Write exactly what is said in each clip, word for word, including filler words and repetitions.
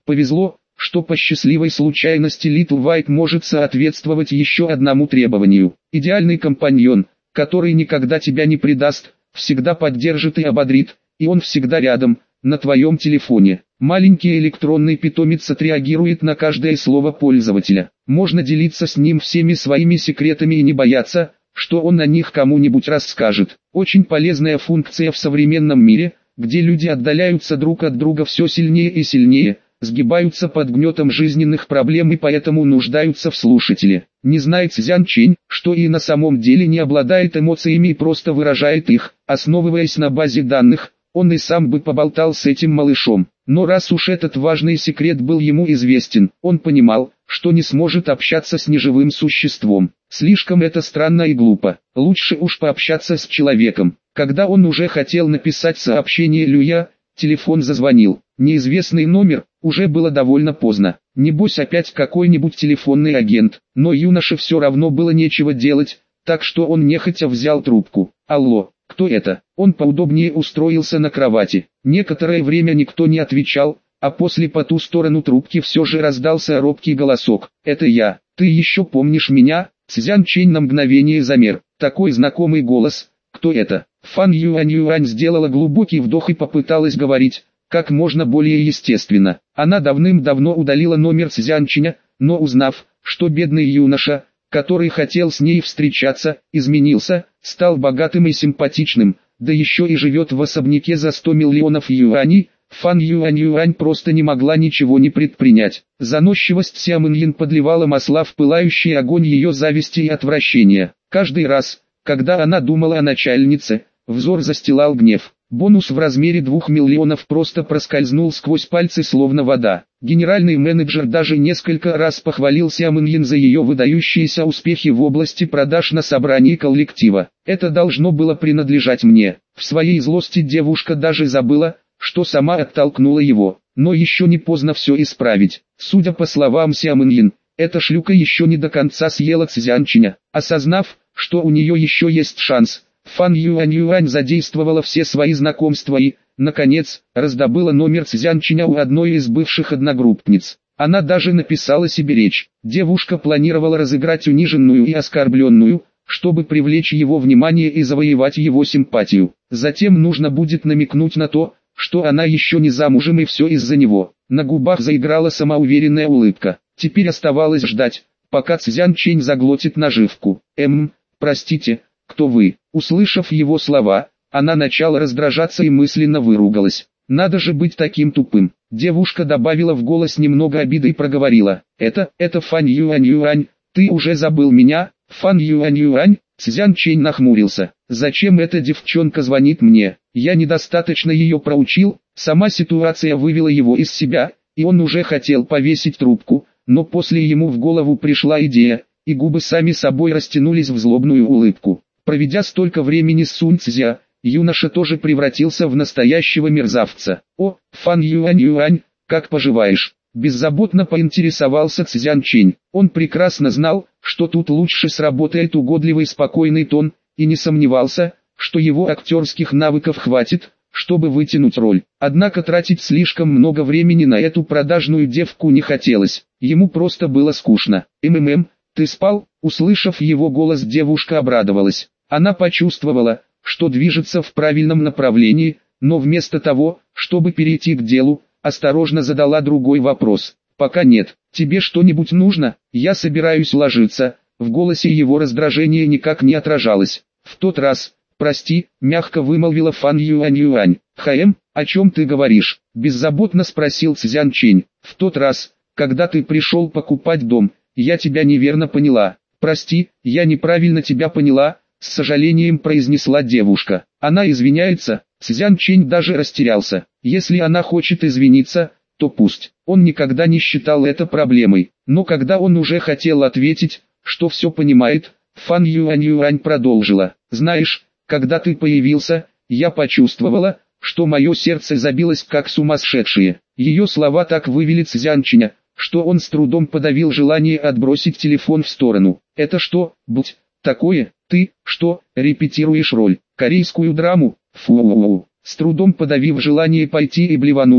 Повезло, что по счастливой случайности Литл Вайт может соответствовать еще одному требованию. Идеальный компаньон, который никогда тебя не предаст, всегда поддержит и ободрит, и он всегда рядом, на твоем телефоне. Маленький электронный питомец отреагирует на каждое слово пользователя. Можно делиться с ним всеми своими секретами и не бояться, что он о них кому-нибудь расскажет. Очень полезная функция в современном мире, где люди отдаляются друг от друга все сильнее и сильнее, сгибаются под гнетом жизненных проблем и поэтому нуждаются в слушателе. Не знает Цзян Чэнь, что и на самом деле не обладает эмоциями и просто выражает их, основываясь на базе данных. Он и сам бы поболтал с этим малышом. Но раз уж этот важный секрет был ему известен, он понимал, что не сможет общаться с неживым существом. Слишком это странно и глупо. Лучше уж пообщаться с человеком. Когда он уже хотел написать сообщение Люя, телефон зазвонил. Неизвестный номер, уже было довольно поздно. Небось опять какой-нибудь телефонный агент. Но юноше все равно было нечего делать, так что он нехотя взял трубку. Алло. Кто это? Он поудобнее устроился на кровати. Некоторое время никто не отвечал, а после по ту сторону трубки все же раздался робкий голосок. «Это я. Ты еще помнишь меня?» Цзян Чэнь на мгновение замер. Такой знакомый голос. Кто это? Фан Юань Юань сделала глубокий вдох и попыталась говорить, как можно более естественно. Она давным-давно удалила номер Цзян Чэня, но узнав, что бедный юноша, который хотел с ней встречаться, изменился, стал богатым и симпатичным, да еще и живет в особняке за сто миллионов юаней, Фан Юань Юань просто не могла ничего не предпринять. Заносчивость Сян Инлин подливала масла в пылающий огонь ее зависти и отвращения. Каждый раз, когда она думала о начальнице, взор застилал гнев. Бонус в размере двух миллионов просто проскользнул сквозь пальцы словно вода. Генеральный менеджер даже несколько раз похвалил Сян Инлин за ее выдающиеся успехи в области продаж на собрании коллектива. Это должно было принадлежать мне. В своей злости девушка даже забыла, что сама оттолкнула его. Но еще не поздно все исправить. Судя по словам Сян Инлин, эта шлюка еще не до конца съела Цзян Чэня. Осознав, что у нее еще есть шанс, Фан Юань Юань задействовала все свои знакомства и, наконец, раздобыла номер Цзян Чэня у одной из бывших одногруппниц. Она даже написала себе речь. Девушка планировала разыграть униженную и оскорбленную, чтобы привлечь его внимание и завоевать его симпатию. Затем нужно будет намекнуть на то, что она еще не замужем и все из-за него. На губах заиграла самоуверенная улыбка. Теперь оставалось ждать, пока Цзян Чэнь заглотит наживку. Эм, простите, кто вы? Услышав его слова, она начала раздражаться и мысленно выругалась. Надо же быть таким тупым. Девушка добавила в голос немного обиды и проговорила. Это, это Фан Юань Юань, ты уже забыл меня? Фан Юань Юань? Цзян Чэнь нахмурился. Зачем эта девчонка звонит мне? Я недостаточно ее проучил. Сама ситуация вывела его из себя, и он уже хотел повесить трубку, но после ему в голову пришла идея, и губы сами собой растянулись в злобную улыбку. Проведя столько времени с Сунь Цзя, юноша тоже превратился в настоящего мерзавца. «О, Фан Юань Юань, как поживаешь?» Беззаботно поинтересовался Цзян Чэнь. Он прекрасно знал, что тут лучше сработает угодливый спокойный тон, и не сомневался, что его актерских навыков хватит, чтобы вытянуть роль. Однако тратить слишком много времени на эту продажную девку не хотелось. Ему просто было скучно. «МММ, ты спал?» Услышав его голос, девушка обрадовалась. Она почувствовала, что движется в правильном направлении, но вместо того, чтобы перейти к делу, осторожно задала другой вопрос. «Пока нет. Тебе что-нибудь нужно? Я собираюсь ложиться». В голосе его раздражение никак не отражалось. «В тот раз, прости», мягко вымолвила Фан Юань Юань. «Хаэм, о чем ты говоришь?» Беззаботно спросил Цзян Чэнь. «В тот раз, когда ты пришел покупать дом, я тебя неверно поняла». «Прости, я неправильно тебя поняла», с сожалением произнесла девушка. Она извиняется. Цзян Чэнь даже растерялся. Если она хочет извиниться, то пусть. Он никогда не считал это проблемой. Но когда он уже хотел ответить, что все понимает, Фан Юань Юань продолжила. «Знаешь, когда ты появился, я почувствовала, что мое сердце забилось как сумасшедшее». Ее слова так вывели Цзян Чэня, что он с трудом подавил желание отбросить телефон в сторону. «Это что, будь такое? Ты, что, репетируешь роль? Корейскую драму?» Фу. С трудом подавив желание пойти и блевануть,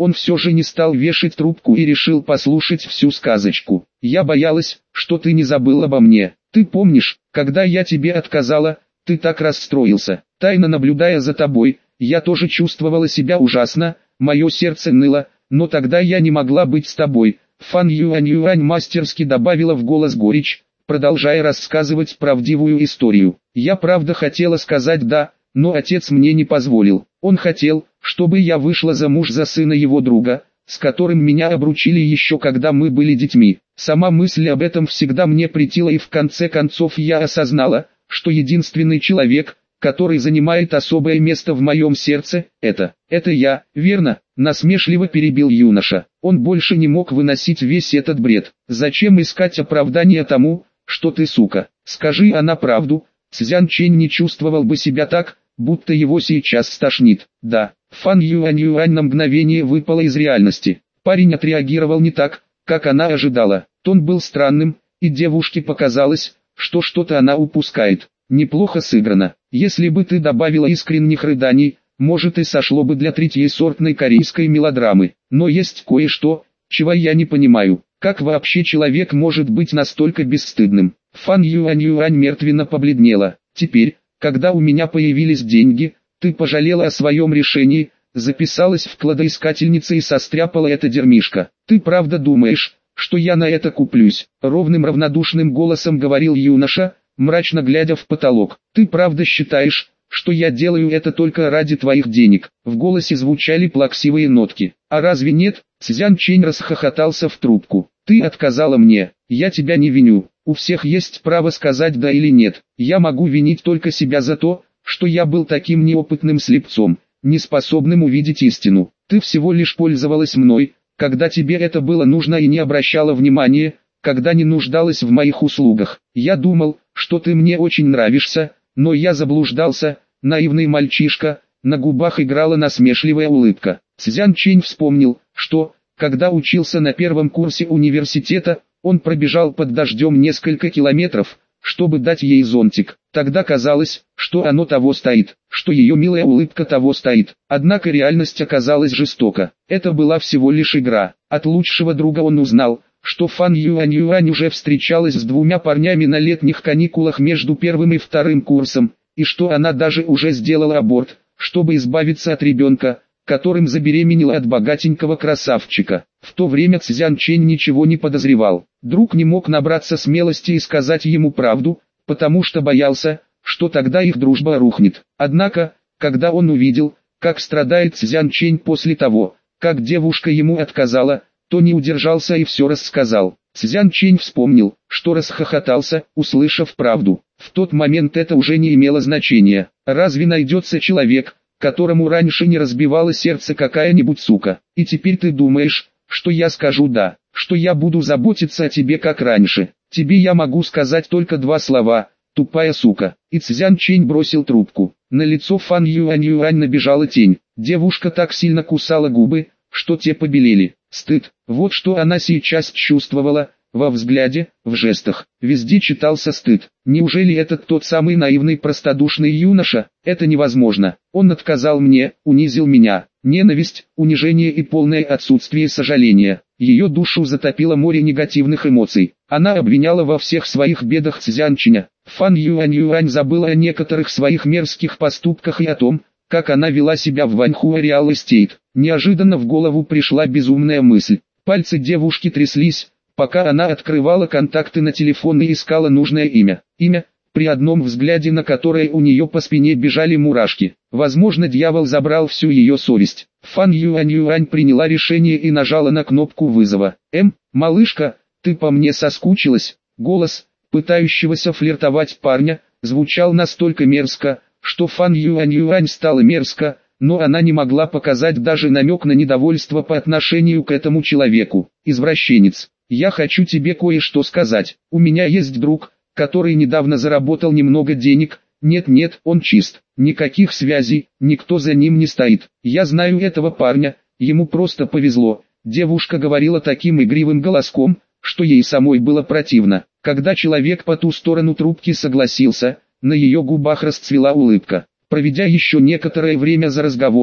он все же не стал вешать трубку и решил послушать всю сказочку. «Я боялась, что ты не забыл обо мне. Ты помнишь, когда я тебе отказала, ты так расстроился. Тайно наблюдая за тобой, я тоже чувствовала себя ужасно, мое сердце ныло, но тогда я не могла быть с тобой». Фан Юань Юань мастерски добавила в голос горечь, продолжая рассказывать правдивую историю. «Я правда хотела сказать «да», но отец мне не позволил. Он хотел, чтобы я вышла замуж за сына его друга, с которым меня обручили еще когда мы были детьми. Сама мысль об этом всегда мне претила, и в конце концов я осознала, что единственный человек, который занимает особое место в моем сердце, это, это я, верно?» Насмешливо перебил юноша. Он больше не мог выносить весь этот бред. «Зачем искать оправдание тому, что ты сука? Скажи она правду». Цзян Чэнь не чувствовал бы себя так, будто его сейчас стошнит. «Да». Фан Юань Юань на мгновение выпала из реальности. Парень отреагировал не так, как она ожидала. Тон был странным, и девушке показалось, что что-то она упускает. «Неплохо сыграно. Если бы ты добавила искренних рыданий, может, и сошло бы для третьесортной корейской мелодрамы. Но есть кое-что, чего я не понимаю. Как вообще человек может быть настолько бесстыдным?» Фан Юань Юань мертвенно побледнела. «Теперь, когда у меня появились деньги, ты пожалела о своем решении, записалась в кладоискательницы и состряпала это дерьмишко. Ты правда думаешь, что я на это куплюсь?» Ровным равнодушным голосом говорил юноша, мрачно глядя в потолок. «Ты правда считаешь, что я делаю это только ради твоих денег?» В голосе звучали плаксивые нотки. «А разве нет?» Цзян Чэнь расхохотался в трубку. «Ты отказала мне, я тебя не виню. У всех есть право сказать да или нет. Я могу винить только себя за то, что я был таким неопытным слепцом, неспособным увидеть истину. Ты всего лишь пользовалась мной, когда тебе это было нужно, и не обращала внимания, когда не нуждалась в моих услугах. Я думал, что ты мне очень нравишься, но я заблуждался, наивный мальчишка». На губах играла насмешливая улыбка. Цзян Чэнь вспомнил, что, когда учился на первом курсе университета, он пробежал под дождем несколько километров, чтобы дать ей зонтик. Тогда казалось, что оно того стоит, что ее милая улыбка того стоит. Однако реальность оказалась жестока. Это была всего лишь игра. От лучшего друга он узнал, что Фан Юань Юань уже встречалась с двумя парнями на летних каникулах между первым и вторым курсом, и что она даже уже сделала аборт, чтобы избавиться от ребенка, которым забеременела от богатенького красавчика. В то время Цзян Чэнь ничего не подозревал. Друг не мог набраться смелости и сказать ему правду, потому что боялся, что тогда их дружба рухнет. Однако, когда он увидел, как страдает Цзян Чэнь после того, как девушка ему отказала, то не удержался и все рассказал. Цзян Чэнь вспомнил, что расхохотался, услышав правду. В тот момент это уже не имело значения. Разве найдется человек, которому раньше не разбивало сердце какая-нибудь сука? И теперь ты думаешь, что я скажу «да», что я буду заботиться о тебе как раньше? Тебе я могу сказать только два слова: тупая сука. И Цзян Чэнь бросил трубку. На лицо Фан Юань Юань набежала тень. Девушка так сильно кусала губы, что те побелели. Стыд, вот что она сейчас чувствовала, во взгляде, в жестах. Везде читался стыд. Неужели этот тот самый наивный простодушный юноша? Это невозможно. Он отказал мне, унизил меня. Ненависть, унижение и полное отсутствие сожаления. Ее душу затопило море негативных эмоций. Она обвиняла во всех своих бедах Цзян Чэня. Фан Юань Юань забыла о некоторых своих мерзких поступках и о том, как она вела себя в Ваньхуа Реал Эстейт. Неожиданно в голову пришла безумная мысль. Пальцы девушки тряслись, пока она открывала контакты на телефон и искала нужное имя. Имя, при одном взгляде на которое у нее по спине бежали мурашки. Возможно, дьявол забрал всю ее совесть. Фан Юань Юань приняла решение и нажала на кнопку вызова. «Эм, малышка, ты по мне соскучилась?» Голос, пытающегося флиртовать парня, звучал настолько мерзко, что Фан Юань Юань стало мерзко, но она не могла показать даже намек на недовольство по отношению к этому человеку. «Извращенец, я хочу тебе кое-что сказать. У меня есть друг, который недавно заработал немного денег. Нет-нет, он чист. Никаких связей, никто за ним не стоит. Я знаю этого парня, ему просто повезло». Девушка говорила таким игривым голоском, что ей самой было противно. Когда человек по ту сторону трубки согласился, на ее губах расцвела улыбка. Проведя еще некоторое время за разговором,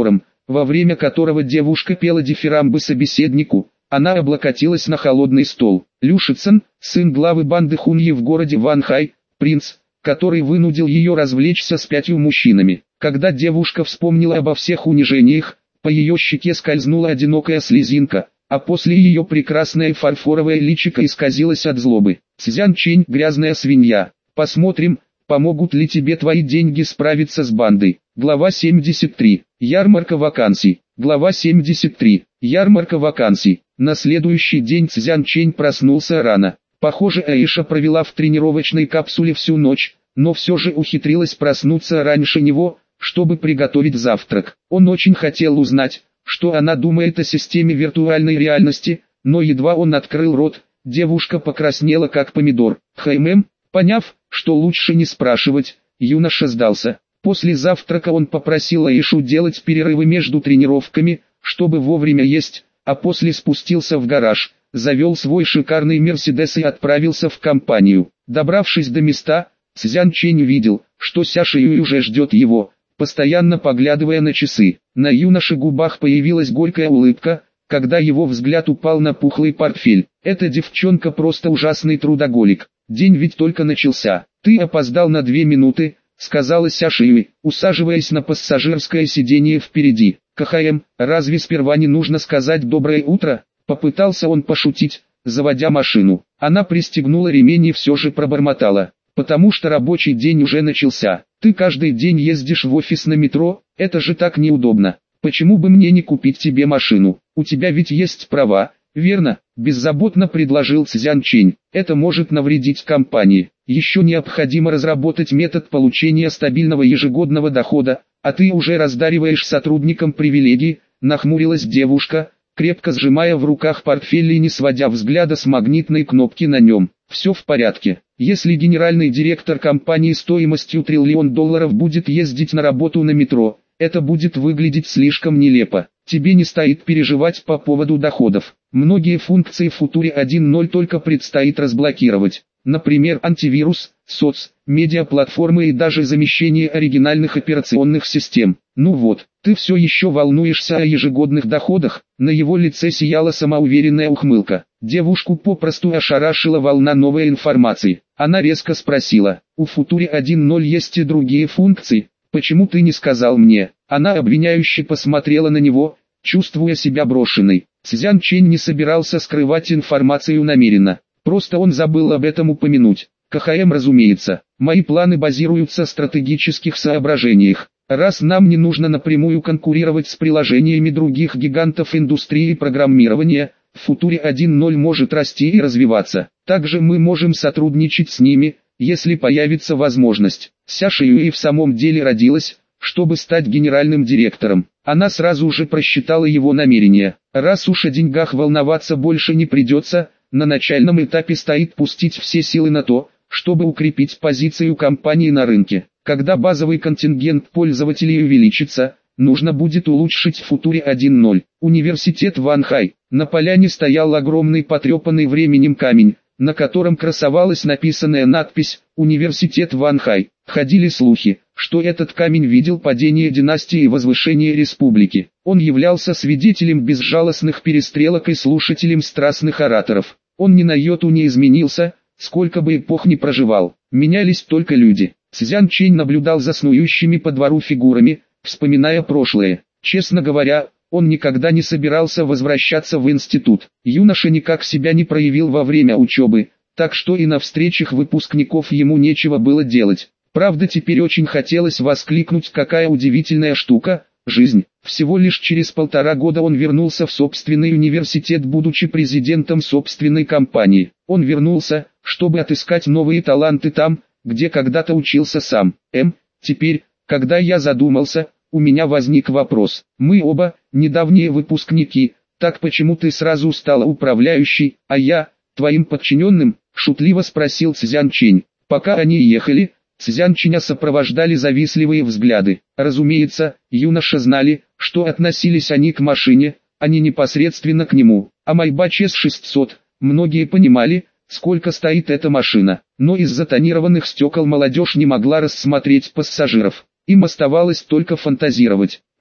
во время которого девушка пела дифирамбы собеседнику. Она облокотилась на холодный стол. Лю Шицен, сын главы банды Хуньи в городе Ванхай, принц, который вынудил ее развлечься с пятью мужчинами. Когда девушка вспомнила обо всех унижениях, по ее щеке скользнула одинокая слезинка, а после ее прекрасное фарфоровое личико исказилось от злобы. Цзян Чэнь, грязная свинья. Посмотрим, помогут ли тебе твои деньги справиться с бандой. Глава семьдесят три. Ярмарка вакансий. Глава семьдесят три. Ярмарка вакансий. На следующий день Цзян Чэнь проснулся рано. Похоже, Аиша провела в тренировочной капсуле всю ночь, но все же ухитрилась проснуться раньше него, чтобы приготовить завтрак. Он очень хотел узнать, что она думает о системе виртуальной реальности, но едва он открыл рот, девушка покраснела как помидор. Хаймэм, поняв, что лучше не спрашивать, юноша сдался. После завтрака он попросил Аишу делать перерывы между тренировками, чтобы вовремя есть, а после спустился в гараж, завел свой шикарный Мерседес и отправился в компанию. Добравшись до места, Цзян Чэнь увидел, что Ся Шиюй уже ждет его, постоянно поглядывая на часы. На юноше губах появилась горькая улыбка, когда его взгляд упал на пухлый портфель. Эта девчонка просто ужасный трудоголик. День ведь только начался. Ты опоздал на две минуты, сказала Ся Шиюй, усаживаясь на пассажирское сиденье впереди. КХМ, разве сперва не нужно сказать «доброе утро»? Попытался он пошутить, заводя машину. Она пристегнула ремень и все же пробормотала. Потому что рабочий день уже начался. Ты каждый день ездишь в офис на метро, это же так неудобно. Почему бы мне не купить тебе машину? У тебя ведь есть права, верно? Беззаботно предложил Цзян Чэнь. Это может навредить компании. Еще необходимо разработать метод получения стабильного ежегодного дохода, а ты уже раздариваешь сотрудникам привилегии, нахмурилась девушка, крепко сжимая в руках портфель и не сводя взгляда с магнитной кнопки на нем. Все в порядке. Если генеральный директор компании стоимостью триллион долларов будет ездить на работу на метро, это будет выглядеть слишком нелепо. Тебе не стоит переживать по поводу доходов. Многие функции в Future один точка ноль только предстоит разблокировать. Например, антивирус, соц, медиаплатформы и даже замещение оригинальных операционных систем. Ну вот, ты все еще волнуешься о ежегодных доходах? На его лице сияла самоуверенная ухмылка. Девушку попросту ошарашила волна новой информации. Она резко спросила, у Future один точка ноль есть и другие функции, почему ты не сказал мне? Она обвиняюще посмотрела на него, чувствуя себя брошенной. Цзян Чэнь не собирался скрывать информацию намеренно. Просто он забыл об этом упомянуть. КХМ, разумеется, мои планы базируются на стратегических соображениях. Раз нам не нужно напрямую конкурировать с приложениями других гигантов индустрии программирования, Future один точка ноль может расти и развиваться. Также мы можем сотрудничать с ними, если появится возможность. Ся Шиюй в самом деле родилась, чтобы стать генеральным директором. Она сразу же просчитала его намерения. Раз уж о деньгах волноваться больше не придется, на начальном этапе стоит пустить все силы на то, чтобы укрепить позицию компании на рынке. Когда базовый контингент пользователей увеличится, нужно будет улучшить Future один точка ноль. Университет Ванхай. На поляне стоял огромный потрепанный временем камень, на котором красовалась написанная надпись «Университет Ванхай». Ходили слухи, что этот камень видел падение династии и возвышение республики. Он являлся свидетелем безжалостных перестрелок и слушателем страстных ораторов. Он ни на йоту не изменился, сколько бы эпох ни проживал. Менялись только люди. Цзян Чэнь наблюдал за снующими по двору фигурами, вспоминая прошлое. Честно говоря, он никогда не собирался возвращаться в институт. Юноша никак себя не проявил во время учебы, так что и на встречах выпускников ему нечего было делать. Правда, теперь очень хотелось воскликнуть: какая удивительная штука, жизнь. Всего лишь через полтора года он вернулся в собственный университет, будучи президентом собственной компании. Он вернулся, чтобы отыскать новые таланты там, где когда-то учился сам. Эм, теперь, когда я задумался, у меня возник вопрос. Мы оба, недавние выпускники, так почему ты сразу стала управляющей, а я, твоим подчиненным? Шутливо спросил Цзян Чэнь. Пока они ехали, Цзян Чэня сопровождали завистливые взгляды. Разумеется, юноши знали, что относились они к машине, а не непосредственно к нему. А Майбach эс шестьсот, многие понимали, сколько стоит эта машина, но из-за тонированных стекол молодежь не могла рассмотреть пассажиров. Им оставалось только фантазировать.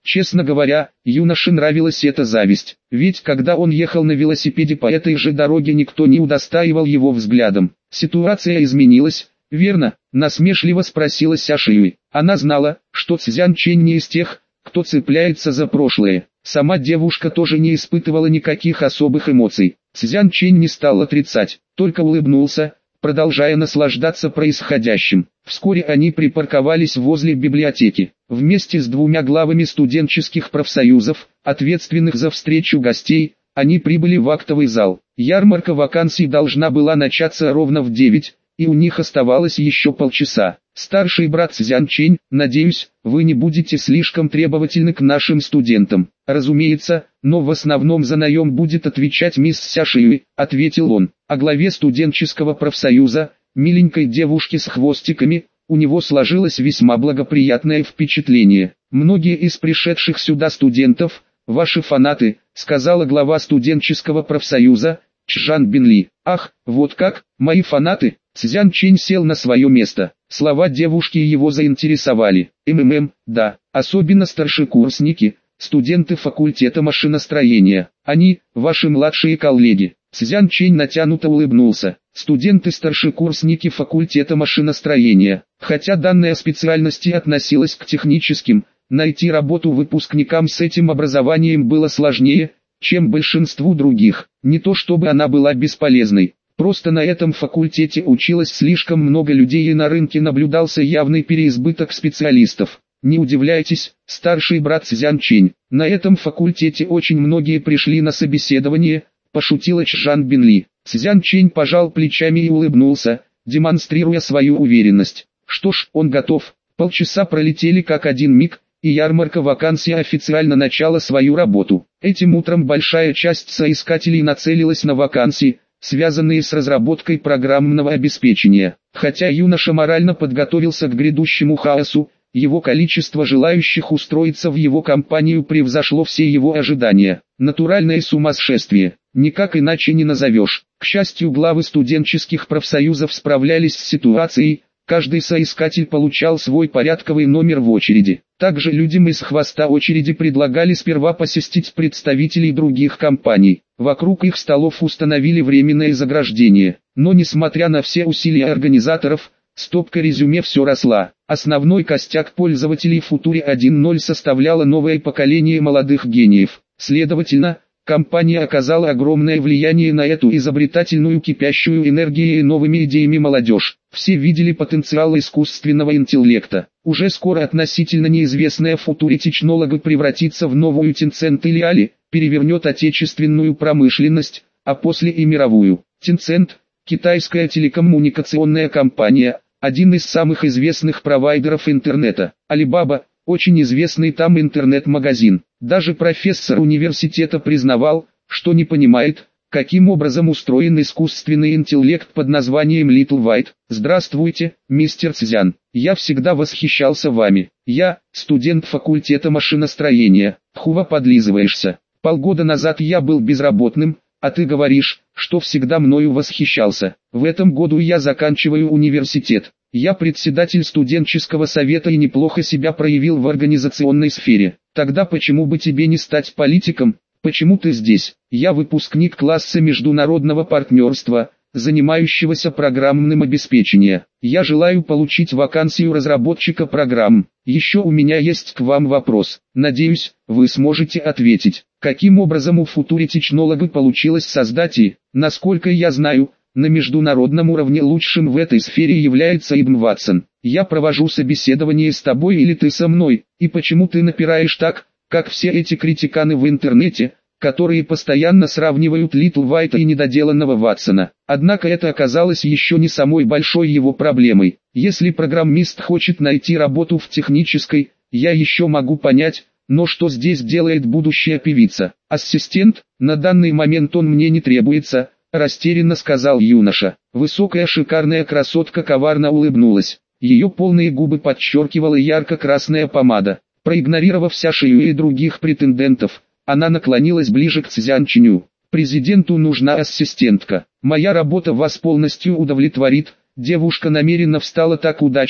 Честно говоря, юноше нравилась эта зависть, ведь когда он ехал на велосипеде по этой же дороге, никто не удостаивал его взглядом. Ситуация изменилась, верно? Насмешливо спросила Ся Шиюй. Она знала, что Цзян Чэнь не из тех, кто цепляется за прошлое. Сама девушка тоже не испытывала никаких особых эмоций. Цзян Чэнь не стал отрицать, только улыбнулся, продолжая наслаждаться происходящим. Вскоре они припарковались возле библиотеки. Вместе с двумя главами студенческих профсоюзов, ответственных за встречу гостей, они прибыли в актовый зал. Ярмарка вакансий должна была начаться ровно в девять, и у них оставалось еще полчаса. Старший брат Цзян Чэнь, надеюсь, вы не будете слишком требовательны к нашим студентам. Разумеется, но в основном за наем будет отвечать мисс Ся Шиюй, ответил он. О главе студенческого профсоюза, миленькой девушке с хвостиками, у него сложилось весьма благоприятное впечатление. Многие из пришедших сюда студентов, ваши фанаты, сказала глава студенческого профсоюза, Чжан Бинли. Ах, вот как, мои фанаты? Цзян Чэнь сел на свое место. Слова девушки его заинтересовали. МММ, да, особенно старшекурсники, студенты факультета машиностроения. Они, ваши младшие коллеги. Цзян Чэнь натянуто улыбнулся. Студенты-старшекурсники факультета машиностроения. Хотя данная специальность и относилась к техническим, найти работу выпускникам с этим образованием было сложнее, чем большинству других. Не то чтобы она была бесполезной. Просто на этом факультете училось слишком много людей и на рынке наблюдался явный переизбыток специалистов. Не удивляйтесь, старший брат Цзян Чэнь. На этом факультете очень многие пришли на собеседование, пошутила Чжан Бинли. Цзян Чэнь пожал плечами и улыбнулся, демонстрируя свою уверенность. Что ж, он готов. Полчаса пролетели как один миг, и ярмарка вакансий официально начала свою работу. Этим утром большая часть соискателей нацелилась на вакансии, связанные с разработкой программного обеспечения. Хотя юноша морально подготовился к грядущему хаосу, его количество желающих устроиться в его компанию превзошло все его ожидания. Натуральное сумасшествие, никак иначе не назовешь. К счастью, главы студенческих профсоюзов справлялись с ситуацией, каждый соискатель получал свой порядковый номер в очереди. Также людям из хвоста очереди предлагали сперва посетить представителей других компаний. Вокруг их столов установили временное заграждение. Но несмотря на все усилия организаторов, стопка резюме все росла. Основной костяк пользователей Future один ноль составляло новое поколение молодых гениев. Следовательно, компания оказала огромное влияние на эту изобретательную, кипящую энергией и новыми идеями молодежь. Все видели потенциал искусственного интеллекта. Уже скоро относительно неизвестная Future технолога превратится в новую Tencent или Али, перевернет отечественную промышленность, а после и мировую. Tencent, китайская телекоммуникационная компания, один из самых известных провайдеров интернета. Alibaba, очень известный там интернет-магазин. Даже профессор университета признавал, что не понимает, каким образом устроен искусственный интеллект под названием Little White. Здравствуйте, мистер Цзян. Я всегда восхищался вами. Я, студент факультета машиностроения. Хува, подлизываешься. Полгода назад я был безработным, а ты говоришь, что всегда мною восхищался. В этом году я заканчиваю университет. Я председатель студенческого совета и неплохо себя проявил в организационной сфере. Тогда почему бы тебе не стать политиком? Почему ты здесь? Я выпускник класса международного партнерства, занимающегося программным обеспечением. Я желаю получить вакансию разработчика программ. Еще у меня есть к вам вопрос. Надеюсь, вы сможете ответить. Каким образом у Future технолога получилось создать и, насколько я знаю, на международном уровне лучшим в этой сфере является Ибн Ватсон. Я провожу собеседование с тобой или ты со мной, и почему ты напираешь так, как все эти критиканы в интернете, которые постоянно сравнивают Литл Вайта и недоделанного Ватсона. Однако это оказалось еще не самой большой его проблемой. Если программист хочет найти работу в технической, я еще могу понять, но что здесь делает будущая певица? Ассистент, на данный момент он мне не требуется, растерянно сказал юноша. Высокая шикарная красотка коварно улыбнулась. Ее полные губы подчеркивала ярко-красная помада. Проигнорировав Ся Шиюй и других претендентов, она наклонилась ближе к Цзян Чэню. Президенту нужна ассистентка. Моя работа вас полностью удовлетворит. Девушка намеренно встала так удачно,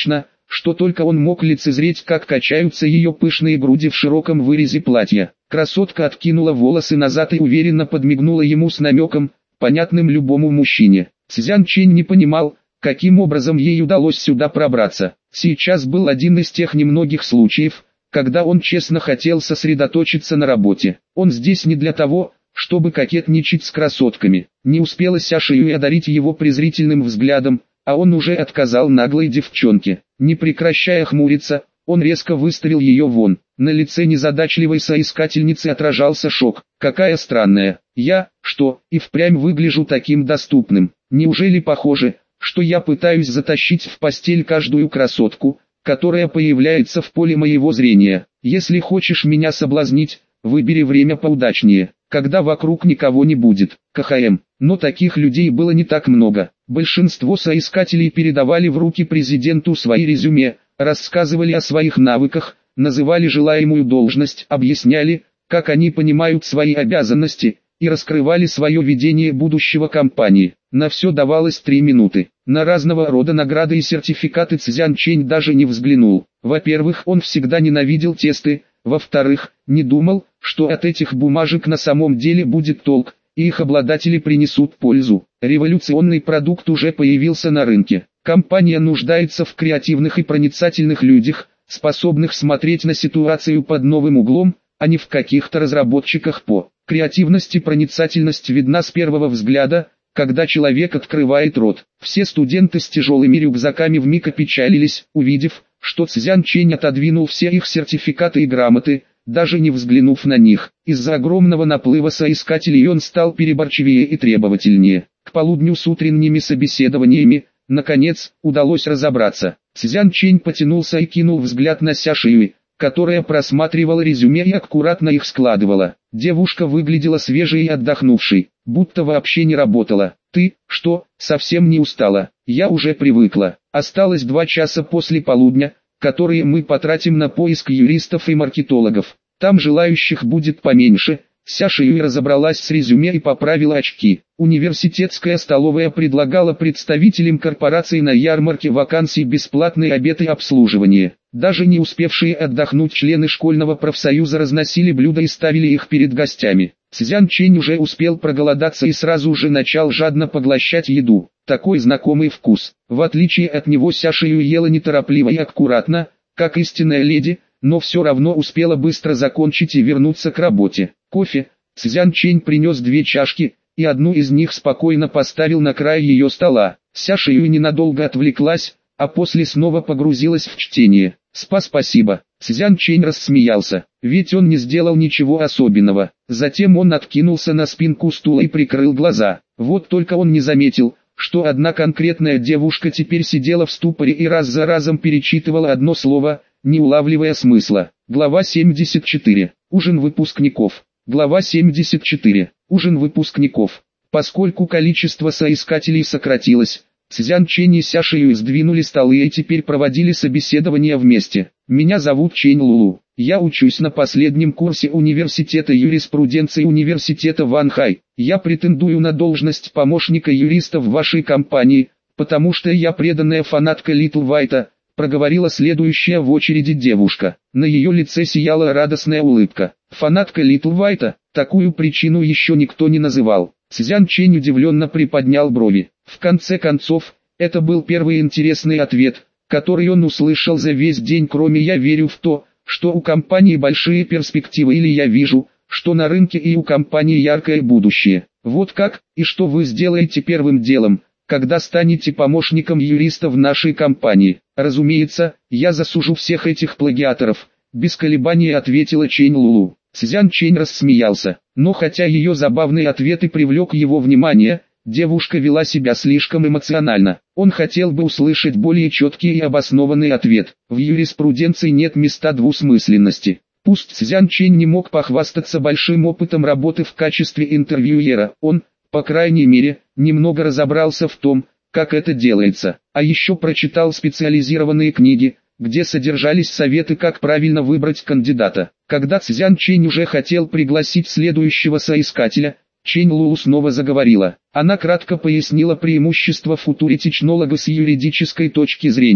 что только он мог лицезреть, как качаются ее пышные груди в широком вырезе платья. Красотка откинула волосы назад и уверенно подмигнула ему с намеком, понятным любому мужчине. Цзян Чэнь не понимал, каким образом ей удалось сюда пробраться. Сейчас был один из тех немногих случаев, когда он честно хотел сосредоточиться на работе. Он здесь не для того, чтобы кокетничать с красотками. Не успела Ся Шиюй одарить его презрительным взглядом, а он уже отказал наглой девчонке. Не прекращая хмуриться, он резко выставил ее вон. На лице незадачливой соискательницы отражался шок. Какая странная. Я, что, и впрямь выгляжу таким доступным? Неужели похоже, что я пытаюсь затащить в постель каждую красотку, которая появляется в поле моего зрения? Если хочешь меня соблазнить, выбери время поудачнее, когда вокруг никого не будет. КХМ. Но таких людей было не так много. Большинство соискателей передавали в руки президенту свои резюме, рассказывали о своих навыках, называли желаемую должность, объясняли, как они понимают свои обязанности, и раскрывали свое видение будущего компании. На все давалось три минуты. На разного рода награды и сертификаты Цзян Чэнь даже не взглянул. Во-первых, он всегда ненавидел тесты, во-вторых, не думал, что от этих бумажек на самом деле будет толк, и их обладатели принесут пользу. Революционный продукт уже появился на рынке. Компания нуждается в креативных и проницательных людях, способных смотреть на ситуацию под новым углом, а не в каких-то разработчиках по. Креативность и проницательность видна с первого взгляда, когда человек открывает рот. Все студенты с тяжелыми рюкзаками вмиг опечалились, увидев, что Цзян Чэнь отодвинул все их сертификаты и грамоты, даже не взглянув на них. Из-за огромного наплыва соискателей он стал переборчивее и требовательнее. К полудню с утренними собеседованиями, наконец, удалось разобраться. Цзян Чэнь потянулся и кинул взгляд на Ся Шиюй, которая просматривала резюме и аккуратно их складывала. Девушка выглядела свежей и отдохнувшей, будто вообще не работала. «Ты, что, совсем не устала? Я уже привыкла. Осталось два часа после полудня, которые мы потратим на поиск юристов и маркетологов. Там желающих будет поменьше». Ся Шиюй разобралась с резюме и поправила очки. Университетская столовая предлагала представителям корпораций на ярмарке вакансий бесплатный обед и обслуживание. Даже не успевшие отдохнуть члены школьного профсоюза разносили блюда и ставили их перед гостями. Цзян Чэнь уже успел проголодаться и сразу же начал жадно поглощать еду. Такой знакомый вкус. В отличие от него Ся Шиюй ела неторопливо и аккуратно, как истинная леди, но все равно успела быстро закончить и вернуться к работе. Кофе. Цзян Чэнь принес две чашки, и одну из них спокойно поставил на край ее стола. Ся Шиюй ненадолго отвлеклась, а после снова погрузилась в чтение. «Спа спасибо». Цзян Чэнь рассмеялся, ведь он не сделал ничего особенного. Затем он откинулся на спинку стула и прикрыл глаза. Вот только он не заметил, что одна конкретная девушка теперь сидела в ступоре и раз за разом перечитывала одно слово, не улавливая смысла. Глава семьдесят четыре. Ужин выпускников. Глава семьдесят четыре. Ужин выпускников. Поскольку количество соискателей сократилось, Цзян Чэнь и Ся Шиюй сдвинули столы и теперь проводили собеседование вместе. «Меня зовут Чэнь Лулу. Я учусь на последнем курсе университета юриспруденции университета Ванхай. Я претендую на должность помощника юриста в вашей компании, потому что я преданная фанатка Литл Вайта», проговорила следующая в очереди девушка. На ее лице сияла радостная улыбка. Фанатка Литл Вайта, такую причину еще никто не называл. Цзян Чэнь удивленно приподнял брови. В конце концов, это был первый интересный ответ, который он услышал за весь день, кроме «я верю в то, что у компании большие перспективы» или «я вижу, что на рынке и у компании яркое будущее». Вот как, и что вы сделаете первым делом, когда станете помощником юриста в нашей компании? Разумеется, я засужу всех этих плагиаторов, без колебаний ответила Чэнь Лулу. Цзян Чэнь рассмеялся, но хотя ее забавный ответ и привлек его внимание, девушка вела себя слишком эмоционально. Он хотел бы услышать более четкий и обоснованный ответ. В юриспруденции нет места двусмысленности. Пусть Цзян Чэнь не мог похвастаться большим опытом работы в качестве интервьюера, он, по крайней мере, немного разобрался в том, как это делается, а еще прочитал специализированные книги, где содержались советы, как правильно выбрать кандидата. Когда Цзян Чэнь уже хотел пригласить следующего соискателя, Чэнь Лулу снова заговорила. Она кратко пояснила преимущества футуритичнолога с юридической точки зрения.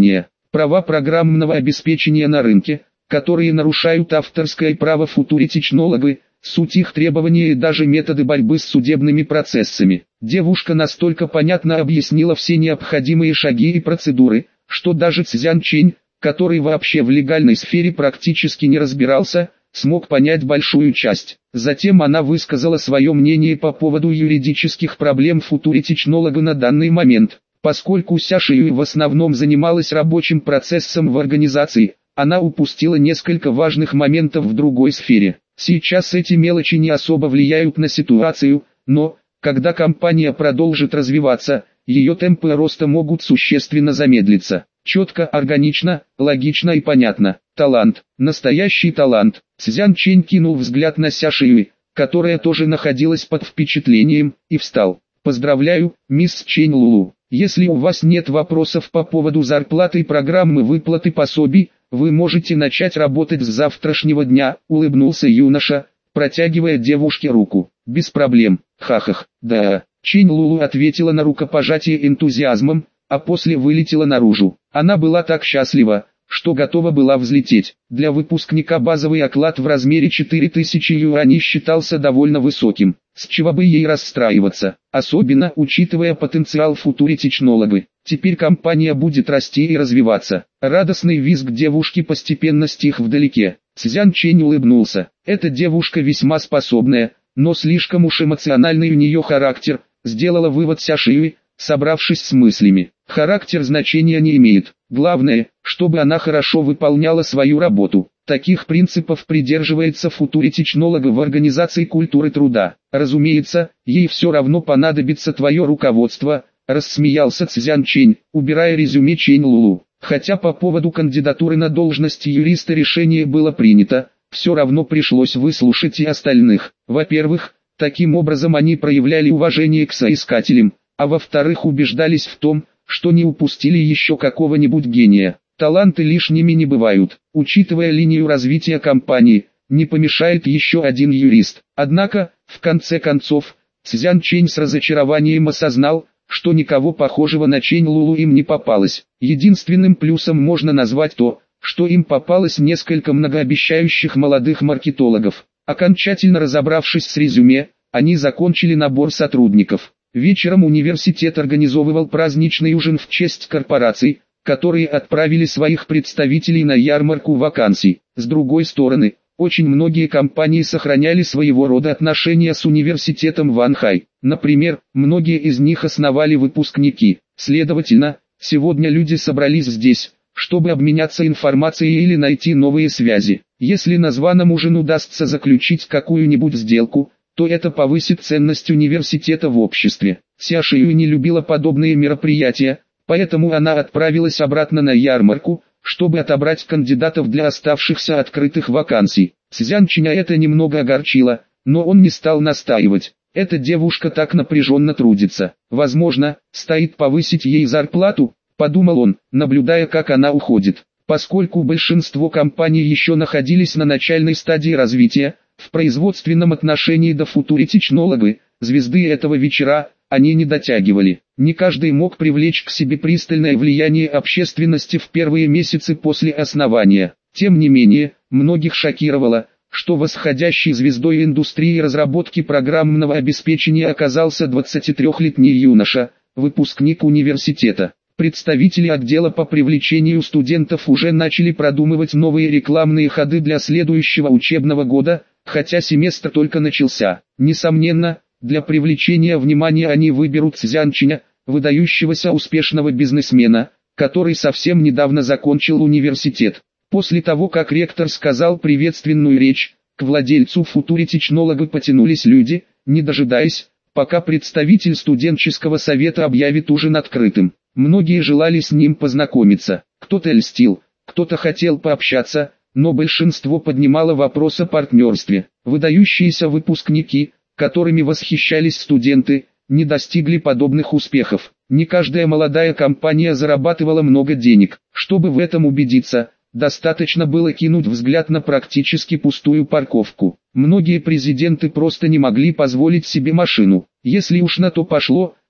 Права программного обеспечения на рынке, которые нарушают авторское право футури-технологы, суть их требования и даже методы борьбы с судебными процессами. Девушка настолько понятно объяснила все необходимые шаги и процедуры, что даже Цзян Чэнь, который вообще в легальной сфере практически не разбирался, смог понять большую часть. Затем она высказала свое мнение по поводу юридических проблем футури-технолога на данный момент. Поскольку Ся Шиюй в основном занималась рабочим процессом в организации, она упустила несколько важных моментов в другой сфере. Сейчас эти мелочи не особо влияют на ситуацию, но, когда компания продолжит развиваться, ее темпы роста могут существенно замедлиться. Четко, органично, логично и понятно. Талант. Настоящий талант. Цзян Чэнь кинул взгляд на Ся Шиюй, которая тоже находилась под впечатлением, и встал. «Поздравляю, мисс Чэнь Лулу. Если у вас нет вопросов по поводу зарплаты и программы выплаты пособий, вы можете начать работать с завтрашнего дня», — улыбнулся юноша, протягивая девушке руку. «Без проблем, хахах, да». Чэнь Лулу ответила на рукопожатие энтузиазмом, а после вылетела наружу. Она была так счастлива, что готова была взлететь. Для выпускника базовый оклад в размере четыре тысячи юаней считался довольно высоким, с чего бы ей расстраиваться, особенно учитывая потенциал футури-технологы. Теперь компания будет расти и развиваться. Радостный визг девушки постепенно стих вдалеке. Цзян Чэнь улыбнулся. Эта девушка весьма способная, но слишком уж эмоциональный у нее характер, сделала вывод Ся Шиюй, собравшись с мыслями. Характер значения не имеет. Главное, чтобы она хорошо выполняла свою работу. Таких принципов придерживается футури-технолога в организации культуры труда. Разумеется, ей все равно понадобится твое руководство, рассмеялся Цзян Чэнь, убирая резюме Чэнь Лулу. Хотя по поводу кандидатуры на должность юриста решение было принято, все равно пришлось выслушать и остальных. Во-первых, таким образом они проявляли уважение к соискателям, а во-вторых убеждались в том, что не упустили еще какого-нибудь гения. Таланты лишними не бывают. Учитывая линию развития компании, не помешает еще один юрист. Однако, в конце концов, Цзян Чэнь с разочарованием осознал, что никого похожего на Чэнь Лулу им не попалось. Единственным плюсом можно назвать то, что им попалось несколько многообещающих молодых маркетологов. Окончательно разобравшись с резюме, они закончили набор сотрудников. Вечером университет организовывал праздничный ужин в честь корпораций, которые отправили своих представителей на ярмарку вакансий. С другой стороны, очень многие компании сохраняли своего рода отношения с университетом Ванхай. Например, многие из них основали выпускники. Следовательно, сегодня люди собрались здесь, чтобы обменяться информацией или найти новые связи. Если на званом ужине удастся заключить какую-нибудь сделку, то это повысит ценность университета в обществе. Ся Шиюй не любила подобные мероприятия, поэтому она отправилась обратно на ярмарку, чтобы отобрать кандидатов для оставшихся открытых вакансий. Цзян Чэня это немного огорчило, но он не стал настаивать. Эта девушка так напряженно трудится. Возможно, стоит повысить ей зарплату, подумал он, наблюдая, как она уходит. Поскольку большинство компаний еще находились на начальной стадии развития, в производственном отношении до футури-технологы, звезды этого вечера, они не дотягивали. Не каждый мог привлечь к себе пристальное влияние общественности в первые месяцы после основания. Тем не менее, многих шокировало, что восходящей звездой индустрии разработки программного обеспечения оказался двадцатитрёхлетний юноша, выпускник университета. Представители отдела по привлечению студентов уже начали продумывать новые рекламные ходы для следующего учебного года, хотя семестр только начался. Несомненно, для привлечения внимания они выберут Цзян Чэня, выдающегося успешного бизнесмена, который совсем недавно закончил университет. После того, как ректор сказал приветственную речь, к владельцу футури-технолога потянулись люди, не дожидаясь, пока представитель студенческого совета объявит ужин открытым. Многие желали с ним познакомиться, кто-то льстил, кто-то хотел пообщаться, но большинство поднимало вопрос о партнерстве. Выдающиеся выпускники, которыми восхищались студенты, не достигли подобных успехов. Не каждая молодая компания зарабатывала много денег. Чтобы в этом убедиться, достаточно было кинуть взгляд на практически пустую парковку. Многие президенты просто не могли позволить себе машину. Если уж на то пошло,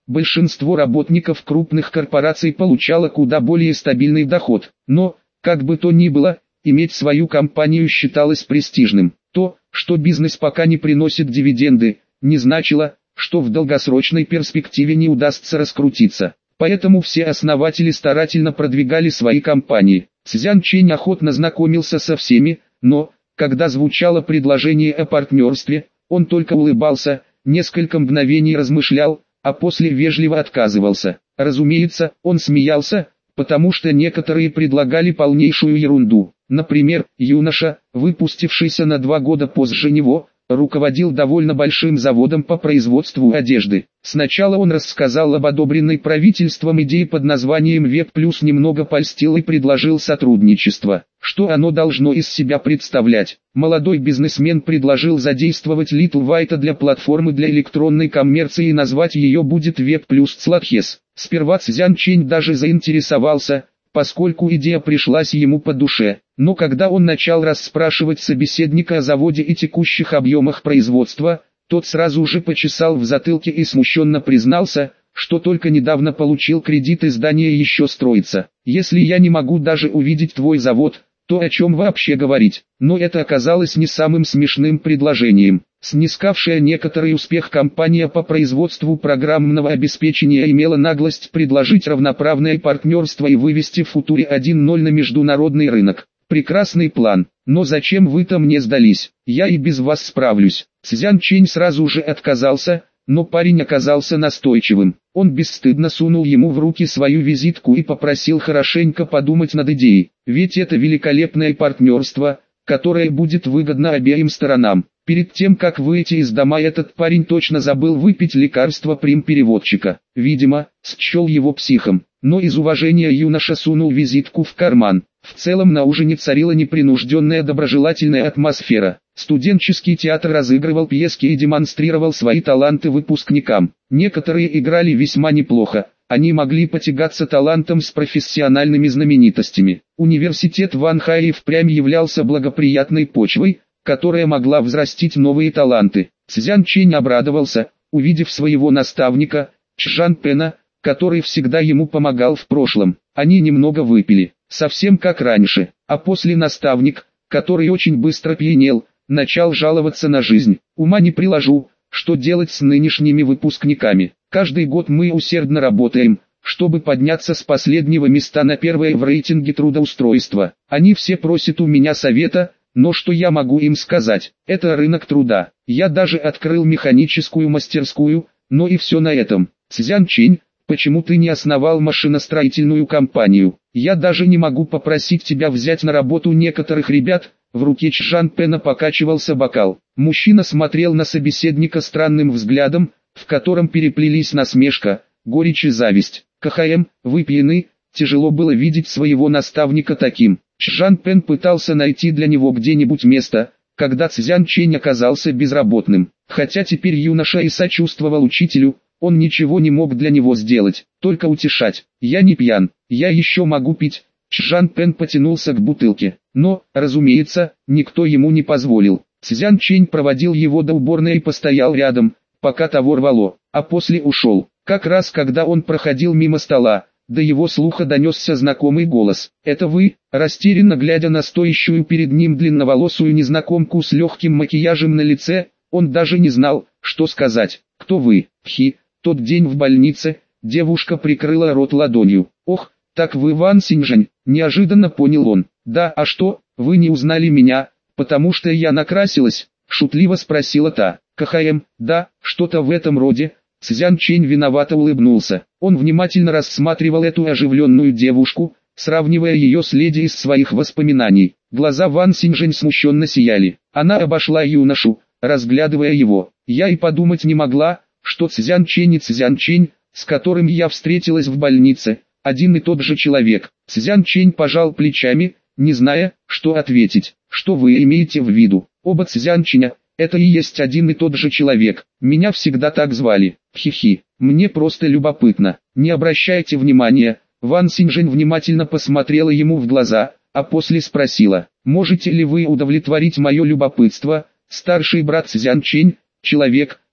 большинство работников крупных корпораций получало куда более стабильный доход. Но, как бы то ни было, иметь свою компанию считалось престижным. То, что бизнес пока не приносит дивиденды, не значило, что в долгосрочной перспективе не удастся раскрутиться. Поэтому все основатели старательно продвигали свои компании. Цзян Чэнь охотно знакомился со всеми, но, когда звучало предложение о партнерстве, он только улыбался, несколько мгновений размышлял, а после вежливо отказывался. Разумеется, он смеялся, потому что некоторые предлагали полнейшую ерунду. Например, юноша, выпустившийся на два года позже него, руководил довольно большим заводом по производству одежды. Сначала он рассказал об одобренной правительством идее под названием «Век плюс», немного польстил и предложил сотрудничество. Что оно должно из себя представлять? Молодой бизнесмен предложил задействовать Little White для платформы для электронной коммерции и назвать ее будет «Век плюс Цлатхес». Сперва Цзян Чэнь даже заинтересовался, поскольку идея пришлась ему по душе. Но когда он начал расспрашивать собеседника о заводе и текущих объемах производства, тот сразу же почесал в затылке и смущенно признался, что только недавно получил кредит и здание еще строится. «Если я не могу даже увидеть твой завод, то о чем вообще говорить?» Но это оказалось не самым смешным предложением. Снискавшая некоторый успех компания по производству программного обеспечения имела наглость предложить равноправное партнерство и вывести Футури один ноль на международный рынок. Прекрасный план, но зачем вы-то мне сдались? Я и без вас справлюсь. Цзян Чэнь сразу же отказался, но парень оказался настойчивым. Он бесстыдно сунул ему в руки свою визитку и попросил хорошенько подумать над идеей. Ведь это великолепное партнерство, которое будет выгодно обеим сторонам. Перед тем как выйти из дома, этот парень точно забыл выпить лекарство прим-переводчика. Видимо, счел его психом, но из уважения юноша сунул визитку в карман. В целом на ужине царила непринужденная доброжелательная атмосфера. Студенческий театр разыгрывал пьески и демонстрировал свои таланты выпускникам. Некоторые играли весьма неплохо, они могли потягаться талантом с профессиональными знаменитостями. Университет Ванхая и впрямь являлся благоприятной почвой, которая могла взрастить новые таланты. Цзян Чэнь обрадовался, увидев своего наставника, Чжан Пэна, который всегда ему помогал в прошлом. Они немного выпили, совсем как раньше, а после наставник, который очень быстро пьянел, начал жаловаться на жизнь. «Ума не приложу, что делать с нынешними выпускниками. Каждый год мы усердно работаем, чтобы подняться с последнего места на первое в рейтинге трудоустройства. Они все просят у меня совета, но что я могу им сказать? Это рынок труда. Я даже открыл механическую мастерскую, но и все на этом. Цзян Чэнь, почему ты не основал машиностроительную компанию? Я даже не могу попросить тебя взять на работу некоторых ребят». В руке Чжан Пэна покачивался бокал. Мужчина смотрел на собеседника странным взглядом, в котором переплелись насмешка, горечь и зависть. «КХМ, вы пьяны?» Тяжело было видеть своего наставника таким. Чжан Пэн пытался найти для него где-нибудь место, когда Цзян Чэнь оказался безработным. Хотя теперь юноша и сочувствовал учителю, он ничего не мог для него сделать, только утешать. «Я не пьян, я еще могу пить». Чжан Пэн потянулся к бутылке, но, разумеется, никто ему не позволил. Цзян Чэнь проводил его до уборной и постоял рядом, пока того рвало, а после ушел. Как раз когда он проходил мимо стола, до его слуха донесся знакомый голос. «Это вы?» Растерянно глядя на стоящую перед ним длинноволосую незнакомку с легким макияжем на лице, он даже не знал, что сказать. «Кто вы?» «Хи, тот день в больнице». Девушка прикрыла рот ладонью. «Ох, так вы Ван Синьжэнь», неожиданно понял он. «Да, а что, вы не узнали меня, потому что я накрасилась?» Шутливо спросила та. «КХМ, да, что-то в этом роде». Цзян Чэнь виновато улыбнулся. Он внимательно рассматривал эту оживленную девушку, сравнивая ее с леди из своих воспоминаний. Глаза Ван Синьжэнь смущенно сияли. Она обошла юношу, разглядывая его. «Я и подумать не могла, что Цзян Чэнь и Цзян Чэнь, с которым я встретилась в больнице, один и тот же человек». Цзян Чэнь пожал плечами, не зная, что ответить. «Что вы имеете в виду? Оба Цзян Чэня, это и есть один и тот же человек. Меня всегда так звали. Хи-хи, мне просто любопытно. Не обращайте внимания». Ван Синьжэнь внимательно посмотрела ему в глаза, а после спросила: «Можете ли вы удовлетворить мое любопытство?» Старший брат Цзян Чэнь, человек,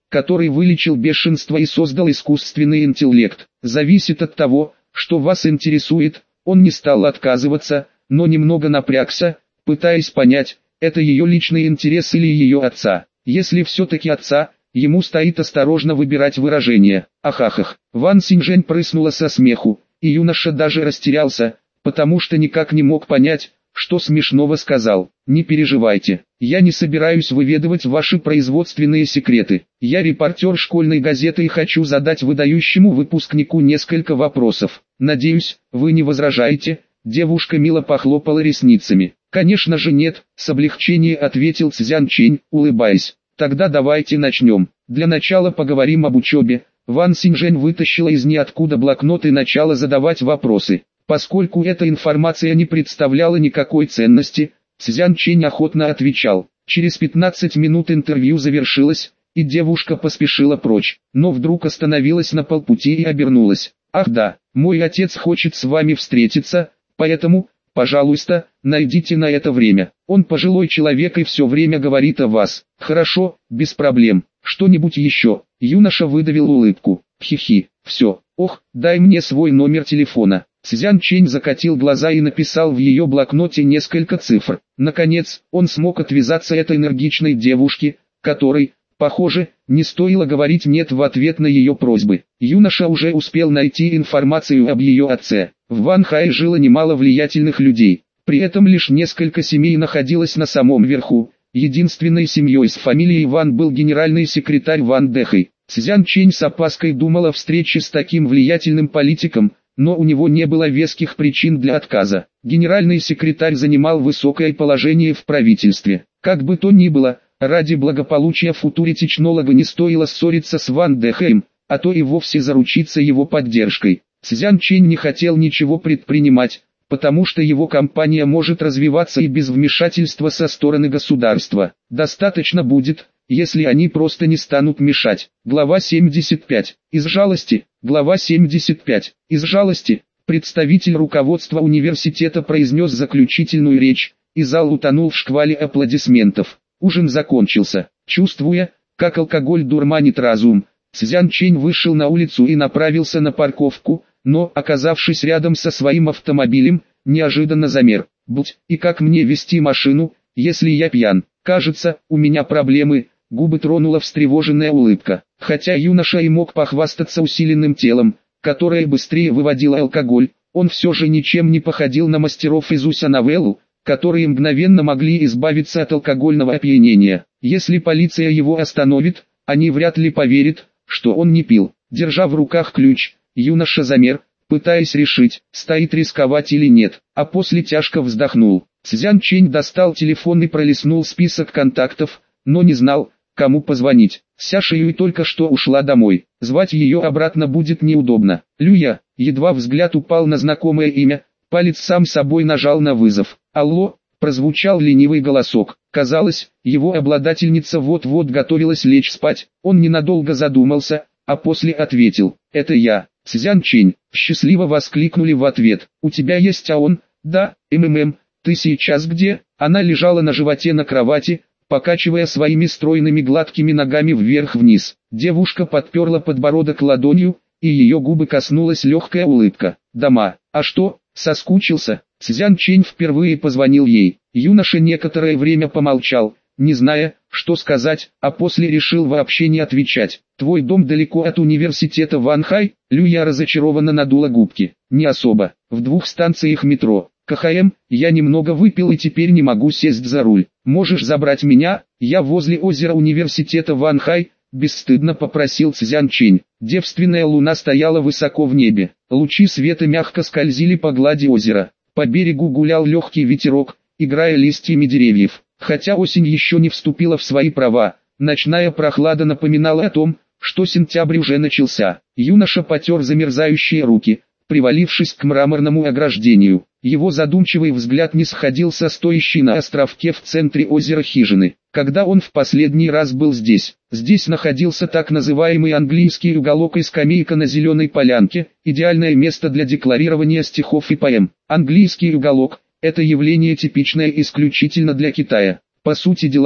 который вылечил бешенство и создал искусственный интеллект. Зависит от того, что вас интересует. Он не стал отказываться, но немного напрягся, пытаясь понять, это ее личный интерес или ее отца. Если все-таки отца, ему стоит осторожно выбирать выражение. Ахахах. Ван Синьжэнь прыснула со смеху, и юноша даже растерялся, потому что никак не мог понять, что смешного сказал. Не переживайте, я не собираюсь выведывать ваши производственные секреты. Я репортер школьной газеты и хочу задать выдающему выпускнику несколько вопросов. Надеюсь, вы не возражаете? Девушка мило похлопала ресницами. Конечно же нет, с облегчением ответил Цзян Чэнь, улыбаясь. Тогда давайте начнем. Для начала поговорим об учебе. Ван Синьжэнь вытащила из ниоткуда блокнот и начала задавать вопросы. Поскольку эта информация не представляла никакой ценности, Цзян Чэнь охотно отвечал. Через пятнадцать минут интервью завершилось, и девушка поспешила прочь, но вдруг остановилась на полпути и обернулась. «Ах да, мой отец хочет с вами встретиться, поэтому, пожалуйста, найдите на это время. Он пожилой человек и все время говорит о вас». «Хорошо, без проблем. Что-нибудь еще?» Юноша выдавил улыбку. «Хи-хи, все. Ох, дай мне свой номер телефона». Цзян Чэнь закатил глаза и написал в ее блокноте несколько цифр. Наконец, он смог отвязаться от энергичной девушки, которой, похоже, не стоило говорить «нет» в ответ на ее просьбы. Юноша уже успел найти информацию об ее отце. В Ванхае жило немало влиятельных людей, при этом лишь несколько семей находилось на самом верху. Единственной семьей с фамилией Ван был генеральный секретарь Ван Дэхэй. Цзян Чэнь с опаской думал о встрече с таким влиятельным политиком, но у него не было веских причин для отказа. Генеральный секретарь занимал высокое положение в правительстве. Как бы то ни было, ради благополучия футури-технолога не стоило ссориться с Ван Дэхэем, а то и вовсе заручиться его поддержкой. Цзян Чэнь не хотел ничего предпринимать, потому что его компания может развиваться и без вмешательства со стороны государства. Достаточно будет, если они просто не станут мешать. Глава семьдесят пять. Из жалости. Глава семьдесят пять. Из жалости. Представитель руководства университета произнес заключительную речь, и зал утонул в шквале аплодисментов. Ужин закончился. Чувствуя, как алкоголь дурманит разум, Цзян Чэнь вышел на улицу и направился на парковку, но, оказавшись рядом со своим автомобилем, неожиданно замер. «Будь, и как мне вести машину, если я пьян? Кажется, у меня проблемы». Губы тронула встревоженная улыбка. Хотя юноша и мог похвастаться усиленным телом, которое быстрее выводило алкоголь, он все же ничем не походил на мастеров из Уся-Новеллу, которые мгновенно могли избавиться от алкогольного опьянения. Если полиция его остановит, они вряд ли поверят, что он не пил. Держа в руках ключ, юноша замер, пытаясь решить, стоит рисковать или нет, а после тяжко вздохнул. Цзян Чэнь достал телефон и пролистнул список контактов, но не знал, кому позвонить. Ся Шиюй только что ушла домой, звать ее обратно будет неудобно. Люя, едва взгляд упал на знакомое имя, палец сам собой нажал на вызов. «Алло», прозвучал ленивый голосок. Казалось, его обладательница вот-вот готовилась лечь спать. Он ненадолго задумался, а после ответил: «Это я, Цзян Чэнь». Счастливо воскликнули в ответ. «У тебя есть АОН?» «Да, МММ, ты сейчас где?» Она лежала на животе на кровати, покачивая своими стройными гладкими ногами вверх-вниз. Девушка подперла подбородок ладонью, и ее губы коснулась легкая улыбка. «Дома, а что, соскучился?» Цзян Чэнь впервые позвонил ей. Юноша некоторое время помолчал, не зная, что сказать, а после решил вообще не отвечать. «Твой дом далеко от университета Ванхай?» Люя разочарованно надула губки. «Не особо, в двух станциях метро. КХМ, я немного выпил и теперь не могу сесть за руль. Можешь забрать меня? Я возле озера университета Ванхай», бесстыдно попросил Цзян Чэнь. Девственная луна стояла высоко в небе. Лучи света мягко скользили по глади озера. По берегу гулял легкий ветерок, играя листьями деревьев. Хотя осень еще не вступила в свои права, ночная прохлада напоминала о том, что сентябрь уже начался. Юноша потер замерзающие руки, привалившись к мраморному ограждению. Его задумчивый взгляд не сходил со стоящей на островке в центре озера хижины. Когда он в последний раз был здесь? Здесь находился так называемый английский уголок и скамейка на зеленой полянке, идеальное место для декларирования стихов и поэм. Английский уголок – это явление типичное исключительно для Китая. По сути дела,